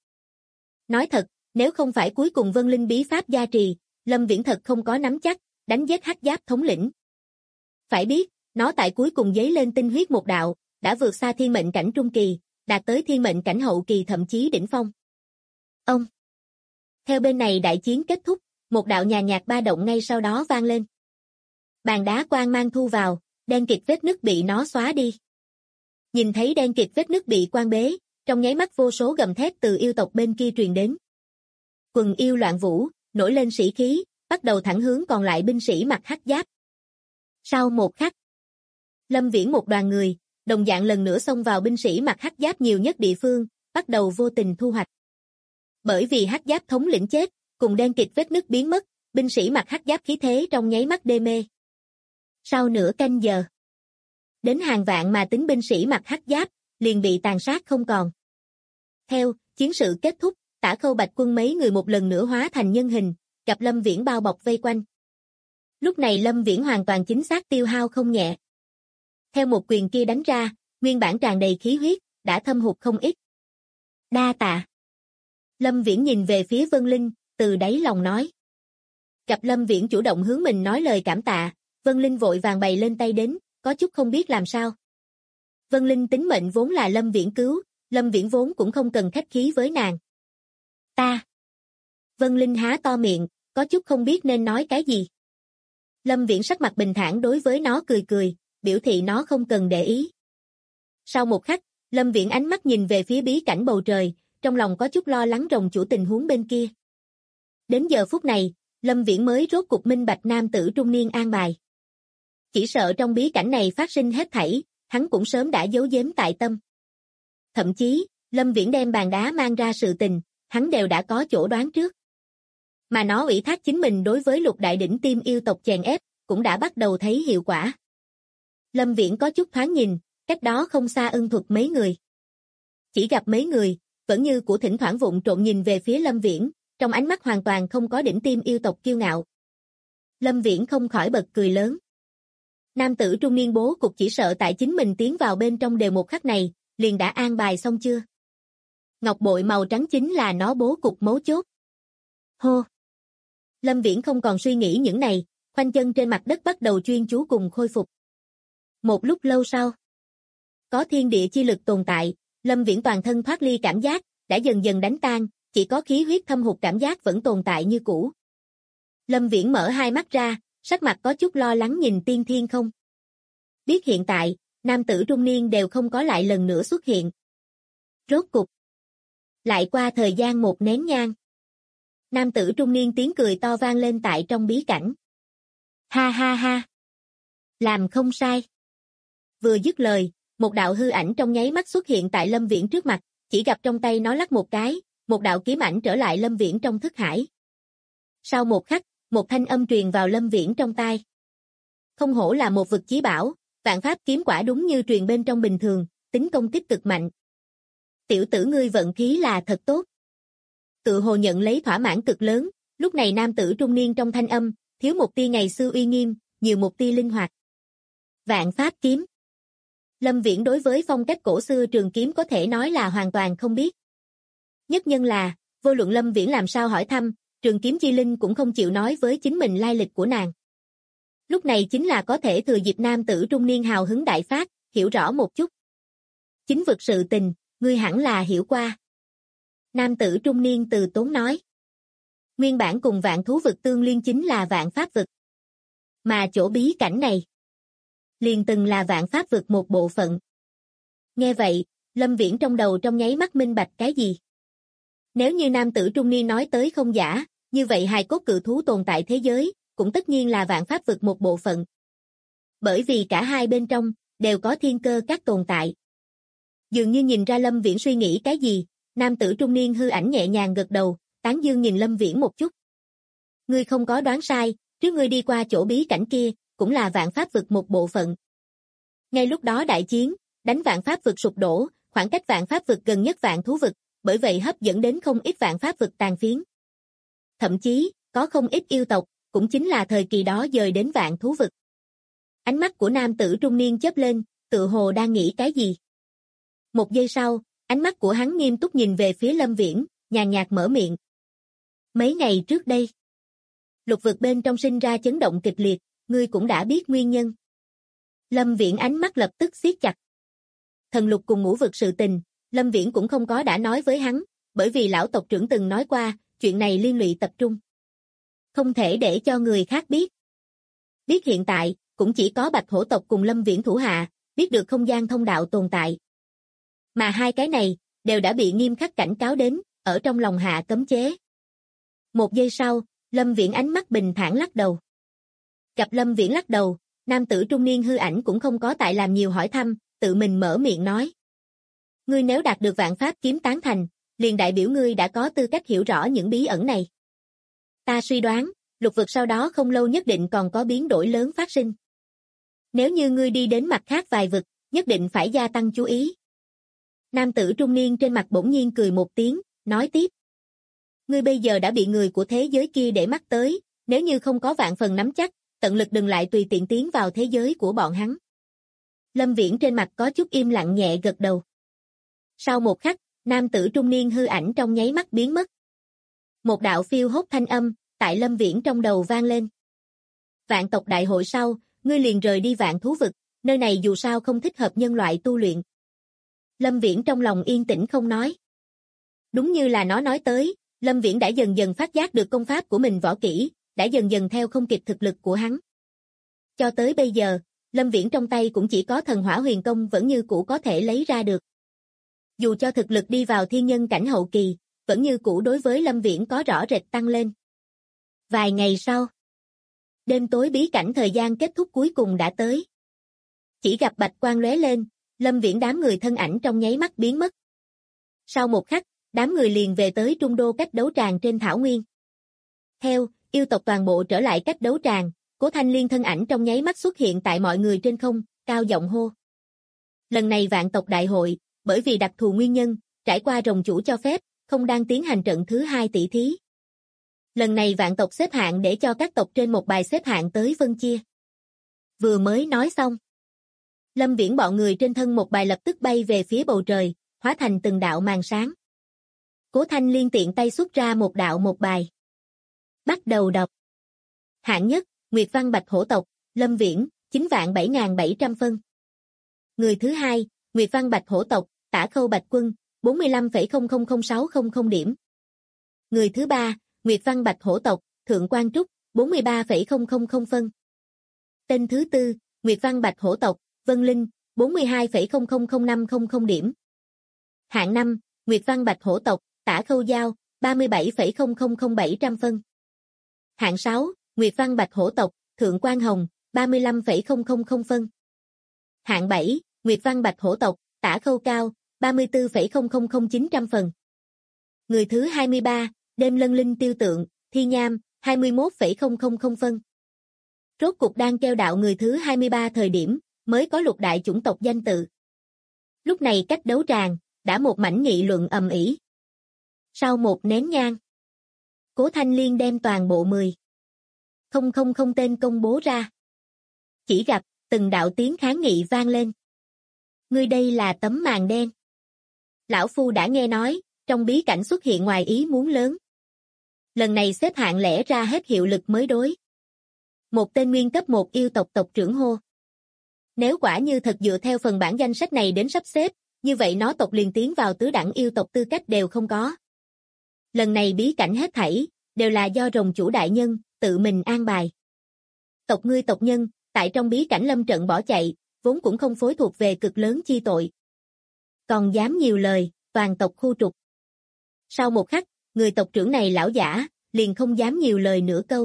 Nói thật, nếu không phải cuối cùng Vân Linh bí pháp gia trì, Lâm Viễn thật không có nắm chắc, đánh giết hắc giáp thống lĩnh. Phải biết, nó tại cuối cùng giấy lên tinh huyết một đạo, đã vượt xa thiên mệnh cảnh trung kỳ, đạt tới thiên mệnh cảnh hậu kỳ thậm chí đỉnh phong. Ông! Theo bên này đại chiến kết thúc, một đạo nhàn nhạt ba động ngay sau đó vang lên. Bàn đá quang mang thu vào, đen kịt vết nứt bị nó xóa đi. Nhìn thấy đen kịt vết nứt bị quan bế, trong nháy mắt vô số gầm thét từ yêu tộc bên kia truyền đến. Quần yêu loạn vũ, nổi lên sĩ khí, bắt đầu thẳng hướng còn lại binh sĩ mặc hắc giáp. Sau một khắc, Lâm Viễn một đoàn người, đồng dạng lần nữa xông vào binh sĩ mặc hắc giáp nhiều nhất địa phương, bắt đầu vô tình thu hoạch. Bởi vì hắc giáp thống lĩnh chết, cùng đen kịt vết nứt biến mất, binh sĩ mặc hắc giáp khí thế trong nháy mắt đê mê. Sau nửa canh giờ, đến hàng vạn mà tính binh sĩ mặc hắc giáp, liền bị tàn sát không còn. Theo chiến sự kết thúc, Tả Khâu Bạch Quân mấy người một lần nữa hóa thành nhân hình, gặp Lâm Viễn bao bọc vây quanh. Lúc này Lâm Viễn hoàn toàn chính xác tiêu hao không nhẹ. Theo một quyền kia đánh ra, nguyên bản tràn đầy khí huyết, đã thâm hụt không ít. Đa tạ. Lâm Viễn nhìn về phía Vân Linh, từ đáy lòng nói. Gặp Lâm Viễn chủ động hướng mình nói lời cảm tạ, Vân Linh vội vàng bày lên tay đến, có chút không biết làm sao. Vân Linh tính mệnh vốn là Lâm Viễn cứu, Lâm Viễn vốn cũng không cần khách khí với nàng. Ta. Vân Linh há to miệng, có chút không biết nên nói cái gì. Lâm Viễn sắc mặt bình thản đối với nó cười cười, biểu thị nó không cần để ý. Sau một khắc, Lâm Viễn ánh mắt nhìn về phía bí cảnh bầu trời, trong lòng có chút lo lắng rồng chủ tình huống bên kia. Đến giờ phút này, Lâm Viễn mới rốt cục minh bạch nam tử trung niên an bài. Chỉ sợ trong bí cảnh này phát sinh hết thảy, hắn cũng sớm đã giấu giếm tại tâm. Thậm chí, Lâm Viễn đem bàn đá mang ra sự tình, hắn đều đã có chỗ đoán trước. Mà nó ủy thác chính mình đối với lục đại đỉnh tiêm yêu tộc chèn ép, cũng đã bắt đầu thấy hiệu quả. Lâm Viễn có chút thoáng nhìn, cách đó không xa ưng thuật mấy người. Chỉ gặp mấy người, vẫn như của thỉnh thoảng vụng trộm nhìn về phía Lâm Viễn, trong ánh mắt hoàn toàn không có đỉnh tiêm yêu tộc kiêu ngạo. Lâm Viễn không khỏi bật cười lớn. Nam tử trung niên bố cục chỉ sợ tại chính mình tiến vào bên trong đều một khắc này, liền đã an bài xong chưa? Ngọc bội màu trắng chính là nó bố cục mấu chốt. Hô! Lâm Viễn không còn suy nghĩ những này, khoanh chân trên mặt đất bắt đầu chuyên chú cùng khôi phục. Một lúc lâu sau, có thiên địa chi lực tồn tại, Lâm Viễn toàn thân thoát ly cảm giác, đã dần dần đánh tan, chỉ có khí huyết thâm hụt cảm giác vẫn tồn tại như cũ. Lâm Viễn mở hai mắt ra, sắc mặt có chút lo lắng nhìn tiên thiên không. Biết hiện tại, nam tử trung niên đều không có lại lần nữa xuất hiện. Rốt cục. Lại qua thời gian một nén nhang. Nam tử trung niên tiếng cười to vang lên tại trong bí cảnh. Ha ha ha. Làm không sai. Vừa dứt lời, một đạo hư ảnh trong nháy mắt xuất hiện tại Lâm Viễn trước mặt, chỉ gặp trong tay nó lắc một cái, một đạo kiếm ảnh trở lại Lâm Viễn trong thức hải. Sau một khắc, một thanh âm truyền vào Lâm Viễn trong tai. Không hổ là một vực chí bảo, vạn pháp kiếm quả đúng như truyền bên trong bình thường, tính công kích cực mạnh. Tiểu tử ngươi vận khí là thật tốt. Tự hồ nhận lấy thỏa mãn cực lớn, lúc này nam tử trung niên trong thanh âm, thiếu một tia ngày xưa uy nghiêm, nhiều một tia linh hoạt. Vạn pháp kiếm. Lâm Viễn đối với phong cách cổ xưa trường kiếm có thể nói là hoàn toàn không biết. Nhất nhân là, vô luận Lâm Viễn làm sao hỏi thăm, trường kiếm chi linh cũng không chịu nói với chính mình lai lịch của nàng. Lúc này chính là có thể thừa dịp nam tử trung niên hào hứng đại phát, hiểu rõ một chút. Chính vực sự tình, ngươi hẳn là hiểu qua. Nam tử trung niên từ tốn nói. Nguyên bản cùng vạn thú vực tương liên chính là vạn pháp vực. Mà chỗ bí cảnh này, liền từng là vạn pháp vực một bộ phận. Nghe vậy, Lâm Viễn trong đầu trong nháy mắt minh bạch cái gì? Nếu như nam tử trung niên nói tới không giả, như vậy hài cốt cự thú tồn tại thế giới, cũng tất nhiên là vạn pháp vực một bộ phận. Bởi vì cả hai bên trong, đều có thiên cơ các tồn tại. Dường như nhìn ra Lâm Viễn suy nghĩ cái gì, nam tử trung niên hư ảnh nhẹ nhàng gật đầu, tán dương nhìn Lâm Viễn một chút. Ngươi không có đoán sai, trước ngươi đi qua chỗ bí cảnh kia, cũng là vạn pháp vực một bộ phận. Ngay lúc đó đại chiến, đánh vạn pháp vực sụp đổ, khoảng cách vạn pháp vực gần nhất vạn thú vực, bởi vậy hấp dẫn đến không ít vạn pháp vực tàn phiến. Thậm chí, có không ít yêu tộc, cũng chính là thời kỳ đó dời đến vạn thú vực. Ánh mắt của nam tử trung niên chớp lên, tự hồ đang nghĩ cái gì. Một giây sau, ánh mắt của hắn nghiêm túc nhìn về phía Lâm Viễn, nhàn nhạt mở miệng. Mấy ngày trước đây, lục vực bên trong sinh ra chấn động kịch liệt, ngươi cũng đã biết nguyên nhân. Lâm Viễn ánh mắt lập tức siết chặt. Thần lục cùng ngũ vực sự tình, Lâm Viễn cũng không có đã nói với hắn, bởi vì lão tộc trưởng từng nói qua, chuyện này liên lụy tập trung. Không thể để cho người khác biết. Biết hiện tại, cũng chỉ có Bạch Hổ tộc cùng Lâm Viễn thủ hạ, biết được không gian thông đạo tồn tại. Mà hai cái này, đều đã bị nghiêm khắc cảnh cáo đến, ở trong lòng hạ cấm chế. Một giây sau, Lâm Viễn ánh mắt bình thản lắc đầu. Gặp Lâm Viễn lắc đầu, nam tử trung niên hư ảnh cũng không có tại làm nhiều hỏi thăm, tự mình mở miệng nói. Ngươi nếu đạt được vạn pháp kiếm tán thành, liền đại biểu ngươi đã có tư cách hiểu rõ những bí ẩn này. Ta suy đoán, lục vực sau đó không lâu nhất định còn có biến đổi lớn phát sinh. Nếu như ngươi đi đến mặt khác vài vực, nhất định phải gia tăng chú ý. Nam tử trung niên trên mặt bỗng nhiên cười một tiếng, nói tiếp. Ngươi bây giờ đã bị người của thế giới kia để mắt tới, nếu như không có vạn phần nắm chắc, tận lực đừng lại tùy tiện tiến vào thế giới của bọn hắn. Lâm Viễn trên mặt có chút im lặng nhẹ gật đầu. Sau một khắc, nam tử trung niên hư ảnh trong nháy mắt biến mất. Một đạo phiêu hốt thanh âm, tại Lâm Viễn trong đầu vang lên. Vạn tộc đại hội sau, ngươi liền rời đi vạn thú vực, nơi này dù sao không thích hợp nhân loại tu luyện. Lâm Viễn trong lòng yên tĩnh không nói. Đúng như là nó nói tới, Lâm Viễn đã dần dần phát giác được công pháp của mình võ kỹ, đã dần dần theo không kịp thực lực của hắn. Cho tới bây giờ, Lâm Viễn trong tay cũng chỉ có thần hỏa huyền công vẫn như cũ có thể lấy ra được. Dù cho thực lực đi vào thiên nhân cảnh hậu kỳ, vẫn như cũ đối với Lâm Viễn có rõ rệt tăng lên. Vài ngày sau, đêm tối bí cảnh thời gian kết thúc cuối cùng đã tới. Chỉ gặp bạch quang lóe lên, Lâm Viễn đám người thân ảnh trong nháy mắt biến mất. Sau một khắc, đám người liền về tới trung đô cách đấu tràng trên thảo nguyên. Theo, yêu tộc toàn bộ trở lại cách đấu tràng, Cố Thanh Liên thân ảnh trong nháy mắt xuất hiện tại mọi người trên không, cao giọng hô. Lần này vạn tộc đại hội, bởi vì đặc thù nguyên nhân, trải qua rồng chủ cho phép, không đang tiến hành trận thứ 2 tỷ thí. Lần này vạn tộc xếp hạng để cho các tộc trên một bài xếp hạng tới phân chia. Vừa mới nói xong, Lâm Viễn bọn người trên thân một bài lập tức bay về phía bầu trời, hóa thành từng đạo màn sáng. Cố Thanh Liên tiện tay xuất ra một đạo một bài. Bắt đầu đọc. Hạng nhất, Nguyệt Văn Bạch Hổ tộc, Lâm Viễn, 9.7.700 phân. Người thứ hai, Nguyệt Văn Bạch Hổ tộc, Tả Khâu Bạch Quân, 45,000600 điểm. Người thứ ba, Nguyệt Văn Bạch Hổ tộc, Thượng Quan Trúc, 43,000 phân. Tên thứ tư, Nguyệt Văn Bạch Hổ tộc, Vân Linh, 42,000500 điểm. Hạng 5, Nguyệt Văn Bạch Hổ tộc, Tả Khâu Giao, 37,00700 phân. Hạng 6, Nguyệt Văn Bạch Hổ tộc, Thượng Quan Hồng, 35,000 phân. Hạng 7, Nguyệt Văn Bạch Hổ tộc, Tả Khâu Cao, 34,00900 phần. Người thứ 23, Đêm Lân Linh Tiêu Tượng, Thi Nham, 21,000 phân. Rốt cục đang kêu đạo người thứ 23 thời điểm, mới có lục đại chủng tộc danh tự. Lúc này cách đấu tràng, đã một mảnh nghị luận ầm ĩ. Sau một nén nhang, Cố Thanh Liên đem toàn bộ 10,000 tên công bố ra. Chỉ gặp, từng đạo tiếng kháng nghị vang lên. Ngươi đây là tấm màn đen. Lão Phu đã nghe nói, trong bí cảnh xuất hiện ngoài ý muốn lớn. Lần này xếp hạng lẽ ra hết hiệu lực mới đối. Một tên nguyên cấp 1 yêu tộc tộc trưởng hô. Nếu quả như thật dựa theo phần bản danh sách này đến sắp xếp, như vậy nó tộc liền tiến vào tứ đẳng yêu tộc tư cách đều không có. Lần này bí cảnh hết thảy, đều là do rồng chủ đại nhân, tự mình an bài. Tộc ngươi tộc nhân, tại trong bí cảnh lâm trận bỏ chạy, vốn cũng không phối thuộc về cực lớn chi tội. Còn dám nhiều lời, toàn tộc khu trục. Sau một khắc, người tộc trưởng này lão giả, liền không dám nhiều lời nửa câu.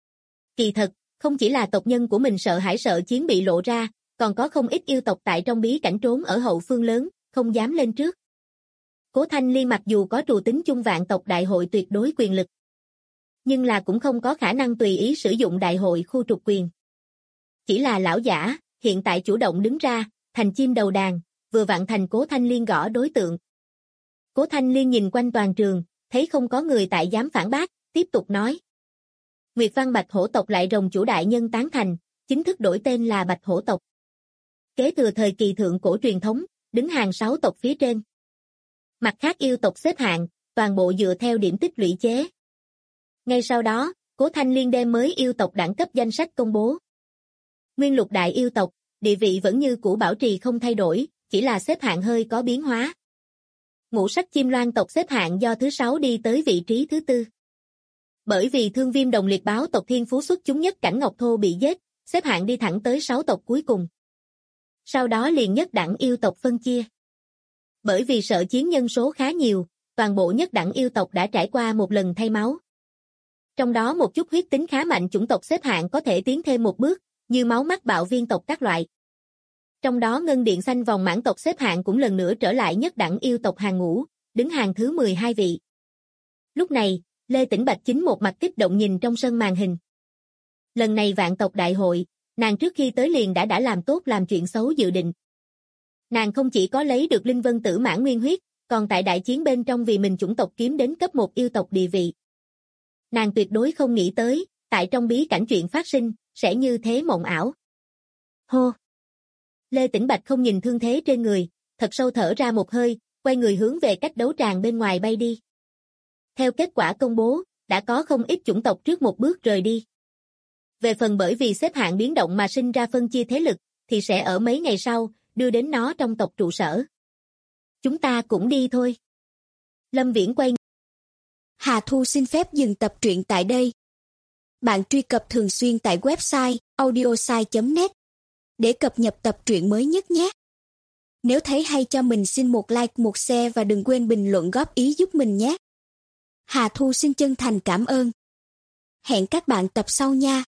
Kỳ thật, không chỉ là tộc nhân của mình sợ hãi sợ chiến bị lộ ra, còn có không ít yêu tộc tại trong bí cảnh trốn ở hậu phương lớn, không dám lên trước. Cố Thanh Liên mặc dù có trù tính chung vạn tộc đại hội tuyệt đối quyền lực, nhưng là cũng không có khả năng tùy ý sử dụng đại hội khu trục quyền. Chỉ là lão giả, hiện tại chủ động đứng ra, thành chim đầu đàn, vừa vặn thành Cố Thanh Liên gõ đối tượng. Cố Thanh Liên nhìn quanh toàn trường, thấy không có người tại dám phản bác, tiếp tục nói. Nguyệt Văn Bạch Hổ tộc lại rồng chủ đại nhân tán thành, chính thức đổi tên là Bạch Hổ tộc. Kế thừa thời kỳ thượng cổ truyền thống, đứng hàng 6 tộc phía trên. Mặt khác yêu tộc xếp hạng, toàn bộ dựa theo điểm tích lũy chế. Ngay sau đó, Cố Thanh Liên đem mới yêu tộc đẳng cấp danh sách công bố. Nguyên lục đại yêu tộc, địa vị vẫn như cũ bảo trì không thay đổi, chỉ là xếp hạng hơi có biến hóa. Ngũ sắc chim loan tộc xếp hạng do thứ 6 đi tới vị trí thứ 4. Bởi vì Thương Viêm Đồng Liệt báo tộc thiên phú xuất chúng nhất Cảnh Ngọc Thô bị giết, xếp hạng đi thẳng tới 6 tộc cuối cùng. Sau đó liền nhất đẳng yêu tộc phân chia. Bởi vì sợ chiến nhân số khá nhiều, toàn bộ nhất đẳng yêu tộc đã trải qua một lần thay máu. Trong đó một chút huyết tính khá mạnh chủng tộc xếp hạng có thể tiến thêm một bước, như máu mắt bạo viên tộc các loại. Trong đó Ngân Điện Xanh Vòng Mãn tộc xếp hạng cũng lần nữa trở lại nhất đẳng yêu tộc hàng ngũ, đứng hàng thứ 12 vị. Lúc này, Lê Tĩnh Bạch chính một mặt kích động nhìn trong sân màn hình. Lần này vạn tộc đại hội, nàng trước khi tới liền đã làm tốt làm chuyện xấu dự định. Nàng không chỉ có lấy được linh vân tử mãn nguyên huyết, còn tại đại chiến bên trong vì mình chủng tộc kiếm đến cấp 1 yêu tộc địa vị. Nàng tuyệt đối không nghĩ tới, tại trong bí cảnh chuyện phát sinh, sẽ như thế mộng ảo. Hô! Lê Tĩnh Bạch không nhìn thương thế trên người, thật sâu thở ra một hơi, quay người hướng về cách đấu tràng bên ngoài bay đi. Theo kết quả công bố, đã có không ít chủng tộc trước một bước rời đi. Về phần bởi vì xếp hạng biến động mà sinh ra phân chia thế lực, thì sẽ ở mấy ngày sau, đưa đến nó trong tộc trụ sở. Chúng ta cũng đi thôi. Lâm Viễn quay.
Hà Thu xin phép dừng tập truyện tại đây. Bạn truy cập thường xuyên tại website audiosai.net để cập nhật tập truyện mới nhất nhé. Nếu thấy hay cho mình xin một like, một share và đừng quên bình luận góp ý giúp mình nhé. Hà Thu xin chân thành cảm ơn. Hẹn các bạn tập sau nha.